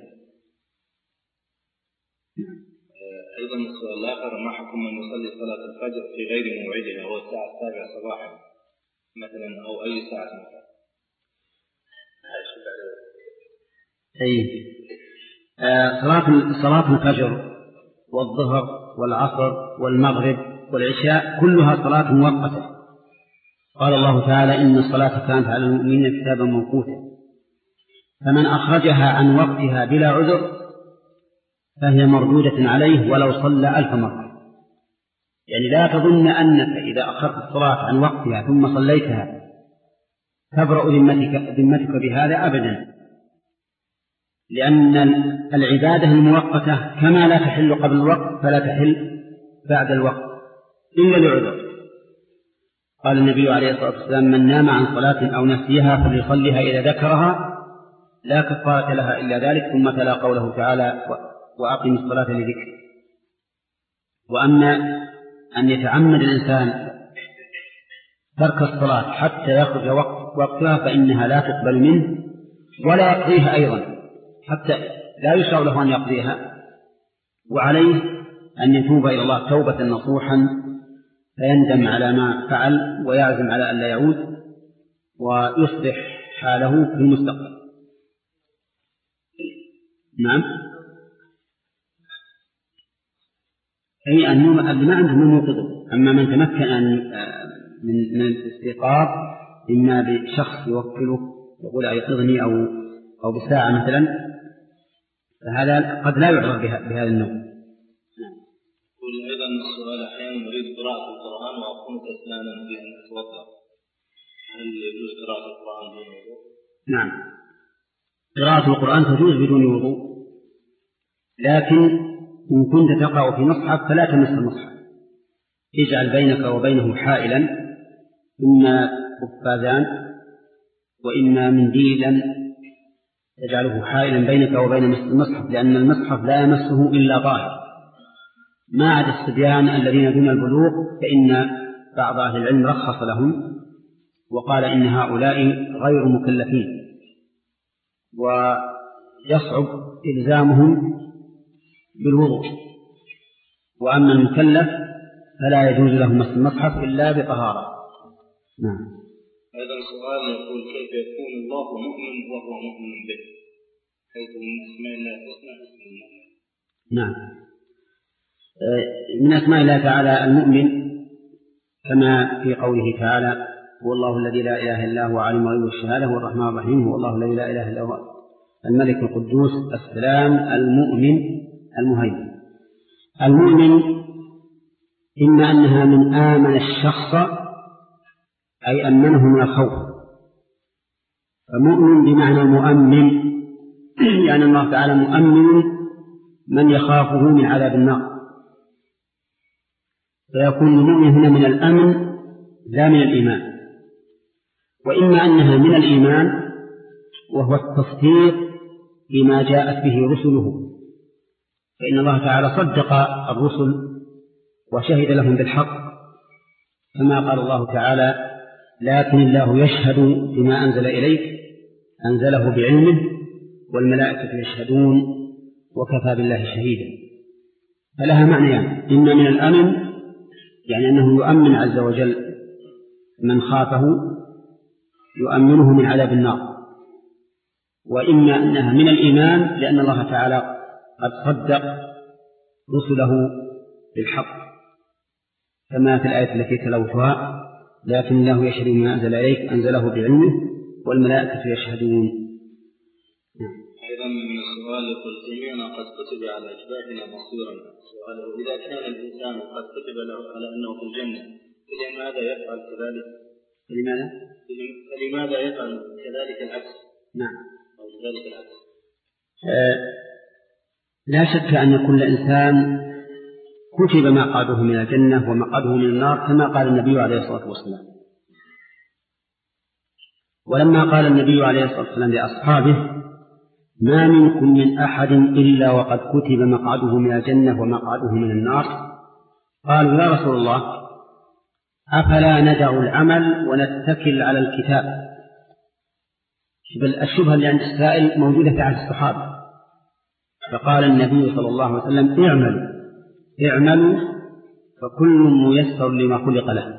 أيضا السؤال الآخر: ما حكم من يصلي صلاة الفجر في غير موعدها وهو الساعة السابعة صباحا مثلا أو أي ساعة مثلا؟ أي آه صلاة صلاة الفجر والظهر والعصر والمغرب والعشاء كلها صلاة مؤقتة. قال الله تعالى: إن الصلاة كانت على المؤمنين كتابا موقوتا. فمن أخرجها عن وقتها بلا عذر فهي مردودة عليه ولو صلى ألف مرة. يعني لا تظن أنك إذا أخرت الصلاة عن وقتها ثم صليتها تبرأ ذمتك بهذا أبدا، لأن العبادة المؤقتة كما لا تحل قبل الوقت فلا تحل بعد الوقت إلا لعذر. قال النبي عليه الصلاة والسلام: من نام عن صلاة أو نسيها فليصليها إذا ذكرها لا كفارة لها إلا ذلك. ثم تلا قوله تعالى: وأقم الصلاة لذكر. وأما أن يتعمد الإنسان ترك الصلاة حتى يخرج وقت وقتها فإنها لا تقبل منه ولا يقضيها أيضا، حتى لا يشرع له أن يقضيها، وعليه أن يتوب إلى الله توبة نصوحا فيندم على ما فعل ويعزم على أن لا يعود ويصلح حاله في المستقبل. نعم. أي النوم اللي ما عنده نوم يوقظه. أما من تمكن من من الاستيقاظ إما بشخص يوكله يقول أيقظني أو أو بساعة مثلا، فهذا قد لا يعذر بهذا النوم. أيضا السؤال قراءة القرآن وأكون كسلانا في أن أتوضأ، هل يجوز قراءة القرآن بدون وضوء؟ نعم، قراءة القرآن تجوز بدون وضوء، لكن إن كنت تقرأ في مصحف فلا تمس المصحف، اجعل بينك وبينه حائلا، إما قفازان وإما منديلا تجعله حائلا بينك وبين المصحف، لأن المصحف لا يمسه إلا طاهر، ما عدا الصبيان الذين دون البلوغ فإن بعض أهل العلم رخص لهم وقال إن هؤلاء غير مكلفين ويصعب إلزامهم بالوضوء، وأما المكلف فلا يجوز له مس المصحف إلا بطهارة. نعم. أيضا سؤال يقول كيف يكون الله مؤمن وهو مؤمن به، حيث من أسماء الله الحسنى اسم المؤمن؟ نعم، من أسماء الله تعالى المؤمن كما في قوله تعالى هو الله الذي لا إله إلا هو عالم الغيب والشهادة هو الرحمن الرحيم، هو الله الذي لا إله إلا هو الملك القدوس السلام المؤمن المهيمن. المؤمن إما أنها من آمن الشخص أي أمنه من الخوف، فمؤمن بمعنى مؤمن، يعني الله تعالى مؤمن من يخافه من عذاب النار، فيكون المؤمن هنا من الأمن لا من الإيمان. وإما أنها من الإيمان وهو التصديق بما جاءت به رسله، فإن الله تعالى صدق الرسل وشهد لهم بالحق، كما قال الله تعالى لكن الله يشهد بما أنزل إليك أنزله بعلمه والملائكة يشهدون وكفى بالله شهيدا. فلها معنيان، إما من الأمن يعني أنه يؤمن عز وجل من خافه يؤمنه من عذاب النار، وإما أنها من الإيمان لأن الله تعالى قد صدق رسله بالحق، كما في الآية التي تلوتها لكن الله يشهد ما أنزل إليك أنزله بعلمه والملائكة يشهدون. أيضا من السؤال يقول سمعنا قد كتب على أشباحنا مصيرا، سؤاله إذا كان الإنسان قد كتب له على أنه في الجنة فلماذا يفعل كذلك؟ فلماذا؟ فلماذا يفعل كذلك العكس؟ نعم. أو كذلك العكس. آه لا شك أن كل إنسان كتب مقعده من الجنة ومقعده من النار كما قال النبي عليه الصلاة والسلام. ولما قال النبي عليه الصلاة والسلام لأصحابه ما منكم من أحد إلا وقد كتب مقعده من الجنة ومقعده من النار، قالوا يا رسول الله أفلا ندع العمل ونتكل على الكتاب؟ بل الشبهة اللي عند السائل موجودة في عهد الصحابة، فقال النبي صلى الله عليه وسلم اعملوا اعملوا فكل ميسر لما خلق له.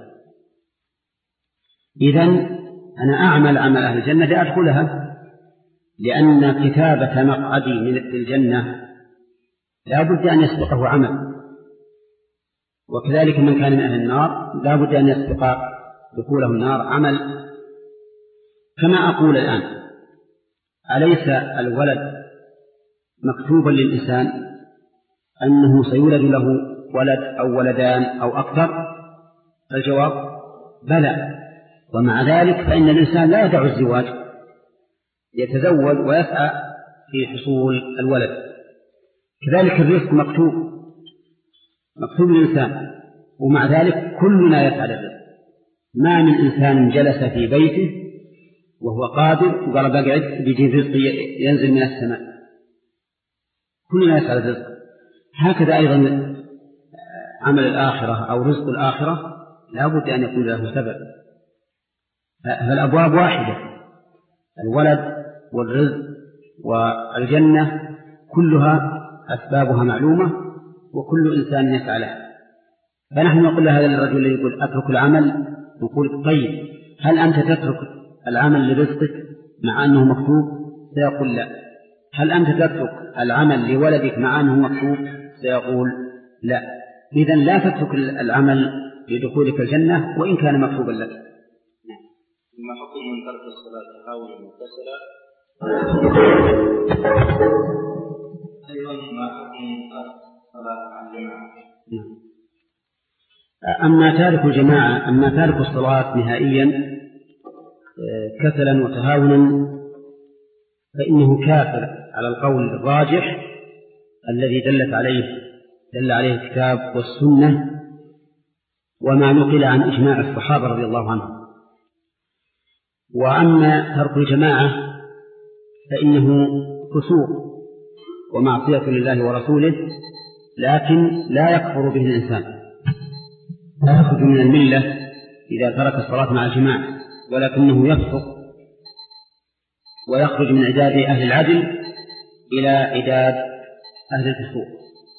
إذن أنا أعمل عمل أهل الجنة لأدخلها، لأن كتابة مقعدي من الجنة لا بد أن يسبقه عمل، وكذلك من كان من أهل النار لا بد أن يسبق دخوله النار عمل. كما أقول الآن أليس الولد مكتوبا للإنسان أنه سيولد له ولد أو ولدان أو أكثر؟ الجواب بلى، ومع ذلك فإن الإنسان لا يدع الزواج، يتزوج ويسعى في حصول الولد. كذلك الرزق مكتوب مكتوب للإنسان، ومع ذلك كلنا يسعى للرزق. ما من إنسان جلس في بيته وهو قادر وقال بقعد بيجي رزق ينزل من السماء، كلنا يسعى للرزق. هكذا أيضا عمل الآخرة أو رزق الآخرة لا بد أن يكون له سبب، فالأبواب واحدة، الولد والرزق والجنة كلها أسبابها معلومة وكل إنسان يسعى لها. فنحن نقول لهذا الرجل الذي يقول أترك العمل، نقول طيب هل أنت تترك العمل لرزقك مع أنه مكتوب؟ سيقول لا. هل أنت تترك العمل لولدك مع أنه مكتوب؟ سيقول لا. إذن لا تترك العمل لدخولك الجنة وإن كان مكتوبا لك. ما حكم من ترك الصلاة تهاونا متصلا؟ أيضا ما حكم من ترك الصلاة عن جماعة؟ أما تارك الجماعة أما تارك الصلاة نهائيا كسلا وتهاونا فإنه كافر على القول الراجح الذي دلت عليه دل عليه الكتاب والسنة وما نقل عن إجماع الصحابة رضي الله عنهم. وأما ترك الجماعة فإنه فسوق ومعصية لله ورسوله، لكن لا يكفر به الإنسان، لا يخرج من الملة إذا ترك الصلاة مع الجماعة، ولكنه يفسق ويخرج من عداد أهل العدل إلى عداد أهل الفسوق.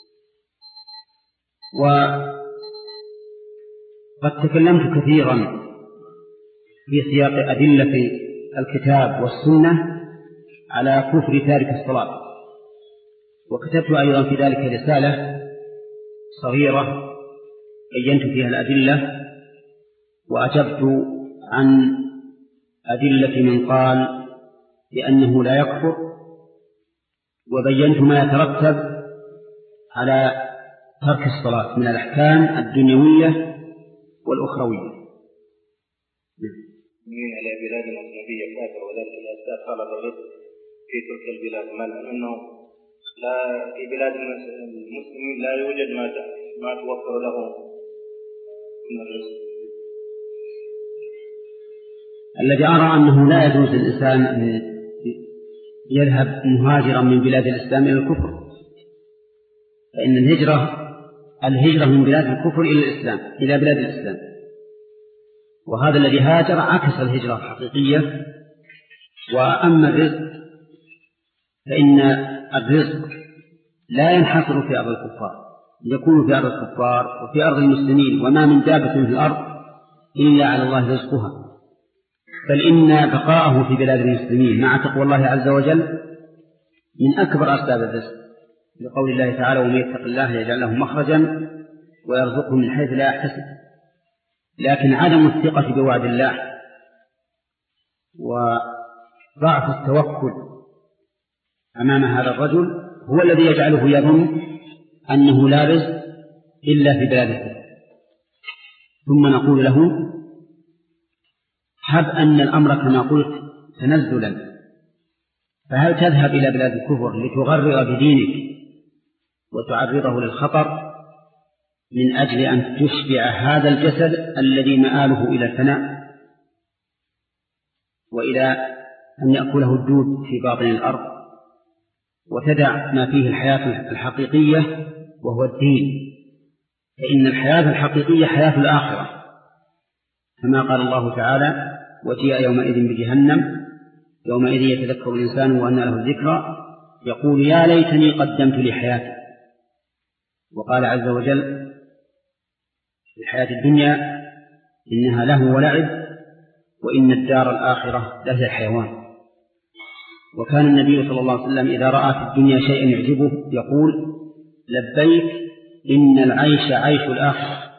وقد تكلمت كثيرا في سياق أدلة الكتاب والسنة على كفر تارك الصلاة، وكتبت أيضا في ذلك رسالة صغيرة بينت فيها الأدلة وأجبت عن أدلة من قال بأنه لا يكفر، وبينت ما يترتب على ترك الصلاة من الأحكام الدنيوية والأخروية. من على بلاد أجنبية كافر وذلك الأسباب طلب الرزق في تلك البلاد، ما أنه لا في بلاد المسلمين لا يوجد ما ما توفر له من الرزق. الذي أرى أنه لا يجوز الإنسان أن يذهب مهاجرا من بلاد الإسلام إلى الكفر، فإن الهجرة الهجرة من بلاد الكفر إلى الإسلام إلى بلاد الإسلام، وهذا الذي هاجر عكس الهجرة الحقيقية. وأما الرزق فإن الرزق لا ينحصر في أرض الكفار، يكون في أرض الكفار وفي أرض المسلمين، وما من دابة في الأرض إلا على الله رزقها، بل إن بقاءه في بلاد المسلمين مع تقوى الله عز وجل من أكبر أسباب الرزق، لقول الله تعالى: ومن يتق الله يجعل له مخرجا ويرزقه من حيث لا يحتسب. لكن عدم الثقة بوعد الله وضعف التوكل أمام هذا الرجل هو الذي يجعله يظن أنه لا رزق إلا في بلاده. ثم نقول له: هب أن الأمر كما قلت تنزلا، فهل تذهب إلى بلاد الكفر لتغرر بدينك وتعرضه للخطر من أجل أن تشبع هذا الجسد الذي مآله إلى الفناء وإلى أن يأكله الدود في باطن الأرض، وتدع ما فيه الحياة الحقيقية وهو الدين؟ فإن الحياة الحقيقية حياة الآخرة، كما قال الله تعالى: وجيء يومئذ بجهنم يومئذ يتذكر الإنسان وأنى له الذكرى يقول يا ليتني قدمت لحياتي. وقال عز وجل في الحياة الدنيا إنها له ولعب وإن الدار الآخرة لهي الحيوان. وكان النبي صلى الله عليه وسلم إذا رأى في الدنيا شيئا يعجبه يقول: لبيك إن العيش عيش الآخرة.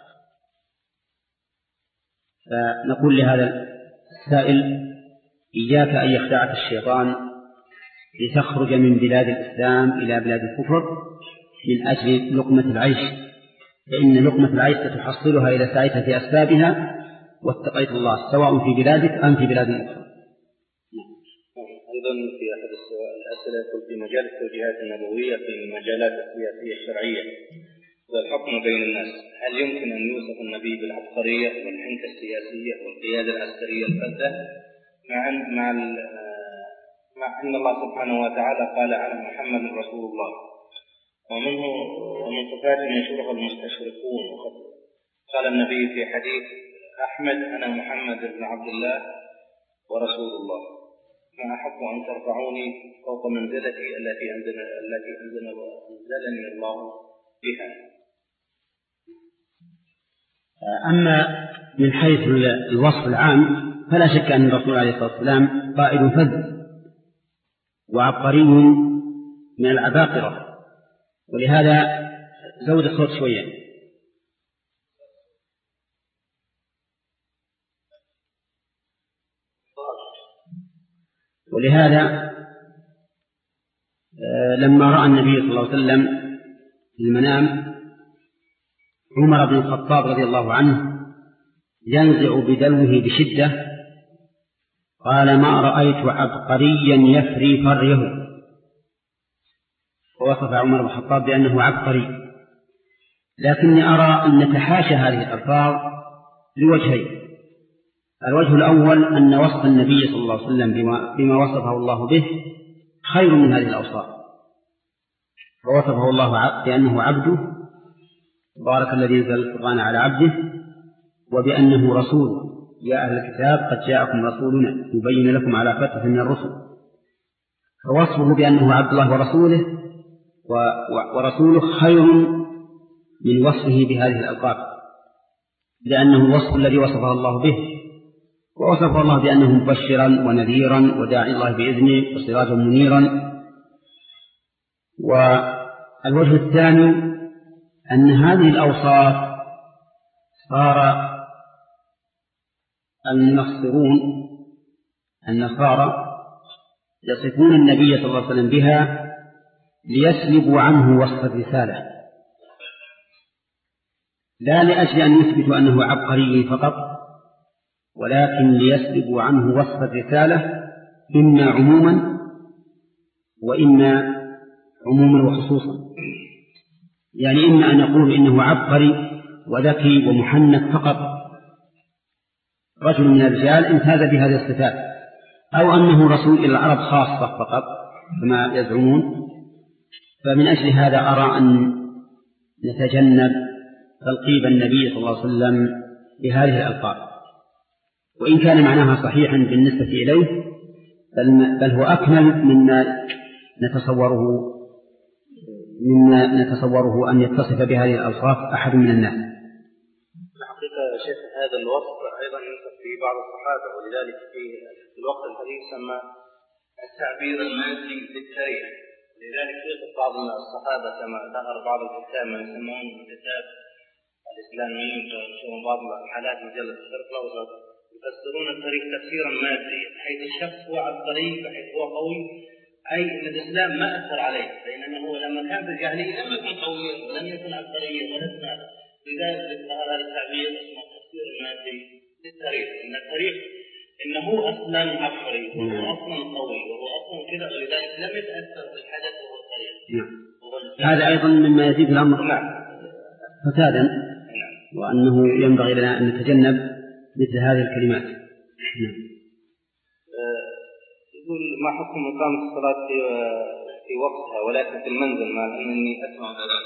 فنقول لهذا السائل: إياك أن يخدعك الشيطان لتخرج من بلاد الإسلام إلى بلاد الكفر من أجل لقمة العيش، فإن لقمة العيش ستحصلها إلى ساعتها في أسبابها واتقيت الله سواء في بلادك أم في بلاد أخرى. أيضا في أحد الأسئلة يقول: في مجال التوجيهات النبوية في المجالات السياسية الشرعية والحكم بين الناس، هل يمكن أن يوصف النبي بالعبقرية والحنكة السياسية والقيادة العسكرية الفذة مع مع مع أن الله سبحانه وتعالى قال عن محمد رسول الله، ومنه ومن صفات ينشرها المستشرقون، وقد قال النبي في حديث أحمد: أنا محمد بن عبد الله ورسول الله، ما أحب أن ترفعوني فوق منزلتي التي أنزل التي أنزلني الله بها. أما من حيث الوصف العام فلا شك أن الرسول عليه الصلاة والسلام قائد فذ وعبقري من العباقرة، ولهذا زود الصوت شوية. ولهذا لما رأى النبي صلى الله عليه وسلم في المنام عمر بن الخطاب رضي الله عنه ينزع بدلوه بشدة، قال: ما رأيت عبقريا يفري فريه. ووصف عمر بن الخطاب بأنه عبقري. لكني أرى أن نتحاشى هذه الألفاظ لوجهين: الوجه الأول أن وصف النبي صلى الله عليه وسلم بما, بما وصفه الله به خير من هذه الأوصاف، فوصفه الله بأنه عبده، تبارك الذي نزل القرآن على عبده، وبأنه رسول: يا أهل الكتاب قد جاءكم رسولنا يبين لكم على فترة من الرسل. فوصفه بأنه عبد الله ورسوله ورسوله خير من وصفه بهذه الألقاب، لأنه الوصف الذي وصفه الله به، ووصفه الله بأنه مبشرا ونذيرا وداعي الله بإذنه وسراجا منيرا. والوجه الثاني أن هذه الأوصاف صار المنصرون النصارى يصفون النبي صلى الله عليه وسلم بها ليسلبوا عنه وصف الرسالة، لا لأجل أن يثبتوا أنه عبقري فقط، ولكن ليسلبوا عنه وصف الرسالة، إما عموما وإما عموما وخصوصا. يعني إما أن يقول إنه عبقري وذكي ومحنك فقط، رجل من الرجال امتاز بهذه الصفات، أو أنه رسول إلى العرب خاصة فقط كما يزعمون. فمن أجل هذا أرى أن نتجنب تلقيب النبي صلى الله عليه وسلم بهذه الألقاب، وإن كان معناها صحيحا بالنسبة إليه، بل هو أكمل مما نتصوره مما نتصوره أن يتصف بهذه الأوصاف أحد من الناس. الحقيقة شيخ هذا الوصف أيضا ينسب في بعض الصحابة، ولذلك في الوقت الحديث سمى التعبير المادي للتاريخ. لذلك يوصف بعض الصحابة كما ظهر بعض الكتاب من يسمون كتاب الإسلاميين في بعض الحالات مجلة الشرق الأوسط يفسرون التاريخ تفسيرا مادي، حيث الشخص هو عبقري بحيث هو قوي، أي أن الإسلام ما أثر عليه، بينما هو لما كان في الجاهلية لم يكن قويا ولم يكن عبقريا ولسنا. لذلك ظهر هذا التعبير اسمه التفسير المادي للتاريخ، أن التاريخ إنه أصلا عبقري وهو أصلا قوي وهو أصلا كذا، ولذلك لم يتأثر بالحدث وهو التاريخ. هذا أيضا مما يزيد الأمر فسادا، وأنه ينبغي لنا أن نتجنب مثل هذه الكلمات. يقول: ما حكم إقامة الصلاة في في وقتها ولكن في المنزل مع أنني أسمع الأذان؟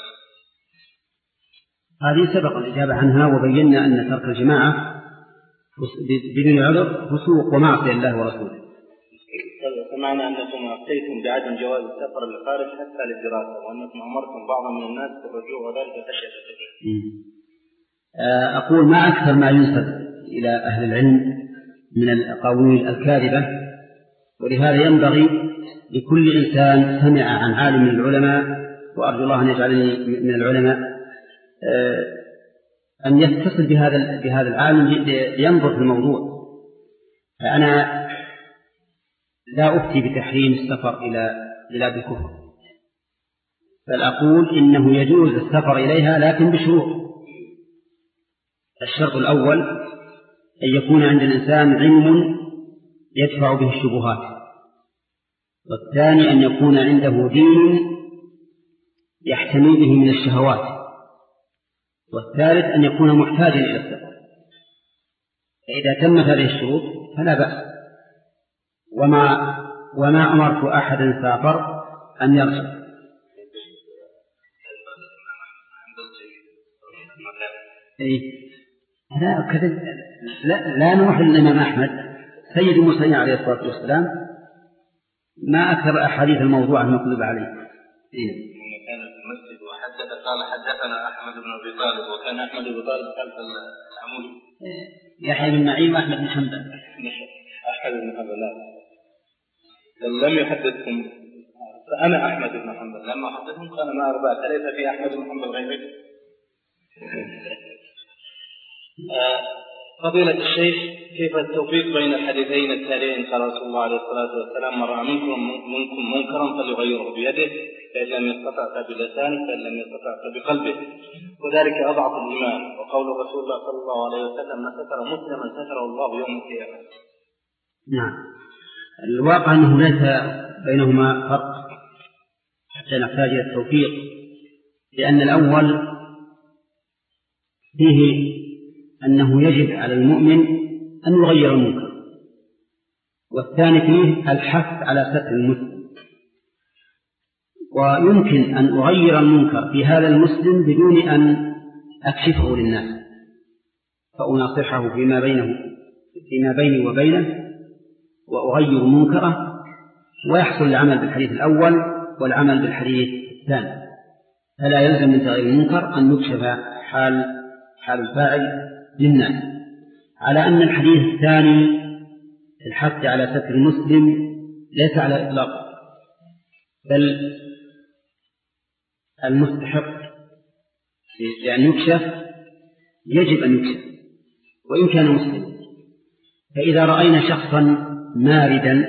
هذه سبق الإجابة عنها، وبينا أن ترك الجماعة بدون عذر فسوق ومعصية الله ورسوله. سمعنا أنكم أفتيتم بعدم جواز السفر للخارج حتى للدراسة، وأنكم أمرتم بعض من الناس بالرجوع وذلك خشية الفتنة. أقول ما أكثر ما ينسب إلى أهل العلم من الأقاويل الكاذبة، ولهذا ينبغي لكل إنسان سمع عن عالم من العلماء، وأرجو الله أن يجعلني من العلماء، أن يتصل بهذا بهذا العالم لينظر في الموضوع. فأنا لا أفتي بتحريم السفر إلى بلاد الكفر، بل أقول إنه يجوز السفر إليها لكن بشروط. الشرط الأول أن يكون عند الإنسان علم يدفع به الشبهات، والثاني أن يكون عنده دين يحتمي به من الشهوات، والثالث أن يكون محتاجا إلى السفر. فإذا تمت هذه الشروط فلا بأس. وما وما أمرت أحدا سافر أن يرجع. إيه؟ لا, لا, لا نروح للإمام أحمد سيد المرسلين عليه الصلاة والسلام، ما أكثر أحاديث الموضوع المقلوب عليه. إيه؟ كان في المسجد وحدث قال حدثنا أحمد بن أبي طالب، وكان أحمد بن طالب خلف العمود. يحيى بن معين وأحمد بن حنبل. أحمد بن حنبل لا لم يحدثكم، فأنا أحمد بن حنبل لما حدثهم قال ما أربعة، أليس في أحمد بن حنبل غيرك؟ فضيلة الشيخ، كيف التوفيق بين الحديثين التاليين؟ قال رسول الله عليه الصلاة والسلام: من رأى منكم منكم منكرا فليغيره بيده، فإن لم يستطع فبلسانه، فإن لم يستطع فبقلبه، وذلك أضعف الإيمان. وقول رسول الله صلى الله عليه وسلم: من ستر مسلما ستره الله يوم القيامة. نعم، الواقع أنه ليس بينهما فرق حتى نحتاج إلى التوفيق، لأن الأول فيه أنه يجب على المؤمن أن يغير المنكر، والثاني فيه الحث على ستر المسلم. ويمكن أن أغير المنكر في هذا المسلم بدون أن أكشفه للناس، فأناصحه فيما بينه فيما بيني وبينه وأغير منكره، ويحصل العمل بالحديث الأول والعمل بالحديث الثاني. فلا يلزم من تغيير المنكر أن يكشف حال حال الفاعل للناس، على أن الحديث الثاني الحث على ستر المسلم ليس على الإطلاق، بل المستحق لأن يكشف يجب أن يكشف وإن كان مسلما. فإذا رأينا شخصا ماردا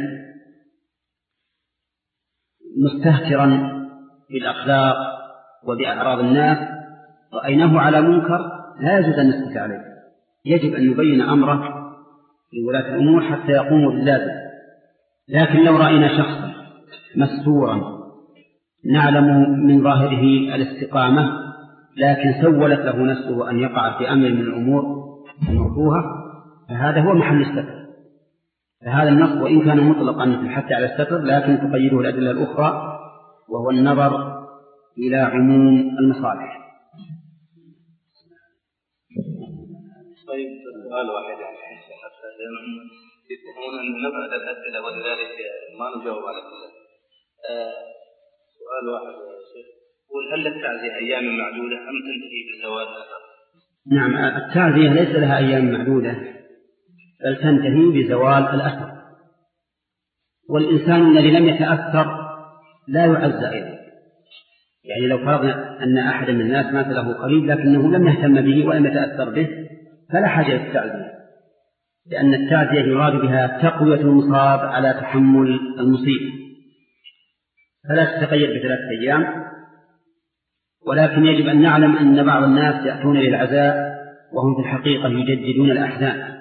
مستهترا بالأخلاق وبأعراض الناس، رأيناه على منكر، لا يجوز أن نسكت عليه، يجب أن نبين أمره لولاة الأمور حتى يقوموا باللازم. لكن لو رأينا شخصا مستورا نعلم من ظاهره الاستقامة، لكن سولت له نفسه أن يقع في أمر من الأمور المكروهة، فهذا هو محل الستر. فهذا النص وإن كان مطلقا في الحث على الستر، لكن تقيده الأدلة الأخرى، وهو النظر إلى عموم المصالح. طيب، سؤال واحد حتى يتهمون أن نبعد الأسئلة ولذلك ما نجاوب على كلها. آه سؤال واحد يا شيخ، قل هل التعزية أيام معدودة أم تنتهي بزوال الأثر؟ نعم، التعزية ليس لها أيام معدودة، بل تنتهي بزوال الأثر. والإنسان الذي لم يتأثر لا يعزى أيضا. يعني لو فرضنا أن أحد من الناس مات له قريب لكنه لم يهتم به ولم يتأثر به، فلا حاجة للتعزية، لأن التعزية يراد بها تقوية المصاب على تحمل المصيبة، فلا تتقيد بثلاثة أيام. ولكن يجب أن نعلم أن بعض الناس يأتون للعزاء وهم في الحقيقة يجددون الأحزان.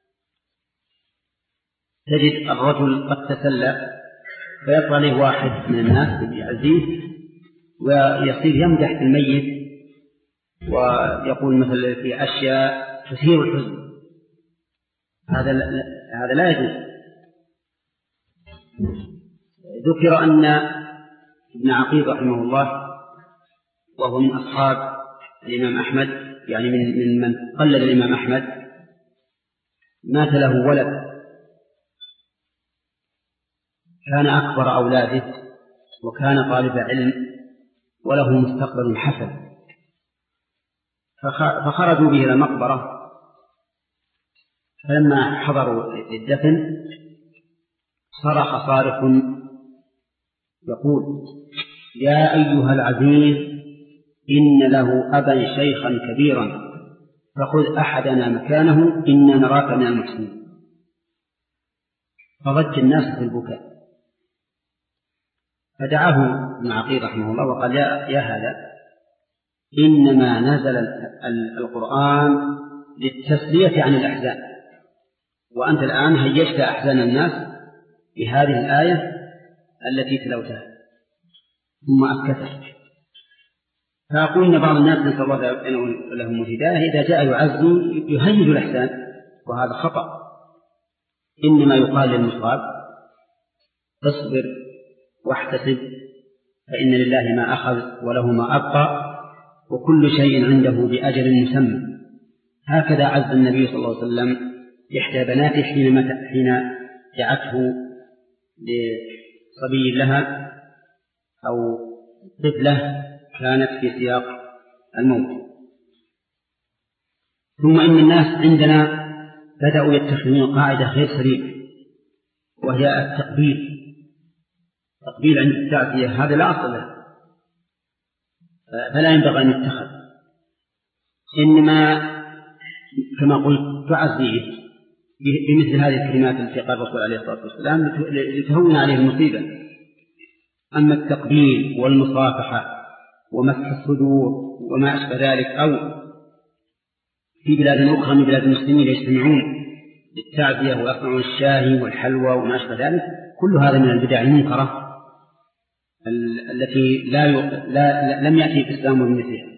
تجد الرجل قد تسلى فيطلع له واحد من الناس يعزيه ويصير يمدح في الميت ويقول مثل في أشياء تثير الحزن. هذا هذا لا يجوز. ذكر أن ابن عقيل رحمه الله وهو من أصحاب الإمام أحمد، يعني من من من قلد الإمام أحمد، مات له ولد كان أكبر أولاده وكان طالب علم وله مستقبل حسن، فخرجوا به إلى المقبرة. فلما حضروا الدفن صرخ صارخ يقول: يا أيها العزيز، إن له أبا شيخا كبيرا، فخذ أحدنا مكانه، إنا نراك من المحسنين. فضج الناس في البكاء، فدعاه ابن عقيل رحمه الله وقال: يا, يا هذا، إنما نزل القرآن للتسلية عن الأحزان، وأنت الآن هيجت أحزان الناس بهذه الآية التي تلوتها ثم أسكتت. فأقول إن بعض الناس نسأل الله لهم الهداية إذا جاء يعزي يهيج الأحزان، وهذا خطأ. إنما يقال للمصاب: اصبر واحتسب، فإن لله ما أخذ وله ما أبقى، وكل شيء عنده بأجل مسمى. هكذا عز النبي صلى الله عليه وسلم إحدى بناته حين دعته لصبي لها أو طفلة كانت في سياق الموت. ثم إن الناس عندنا بدأوا يتخذون قاعدة غير سليمة، وهي التقبيل. التقبيل عند التعزية هذا لا أصل له، فلا ينبغي أن يتخذ. إنما كما قلت تعزيه بمثل هذه الكلمات التي قال الرسول عليه الصلاة والسلام لتهون عليه المصيبة. أما التقبيل والمصافحة ومسح الصدور وما أشبه ذلك، أو في بلاد أخرى من بلاد المسلمين يجتمعون للتعزية ويصنعون الشاي والحلوى وما أشبه ذلك، كل هذا من البدع المنكرة التي لا, لا لم يأتي الإسلام بمثلها.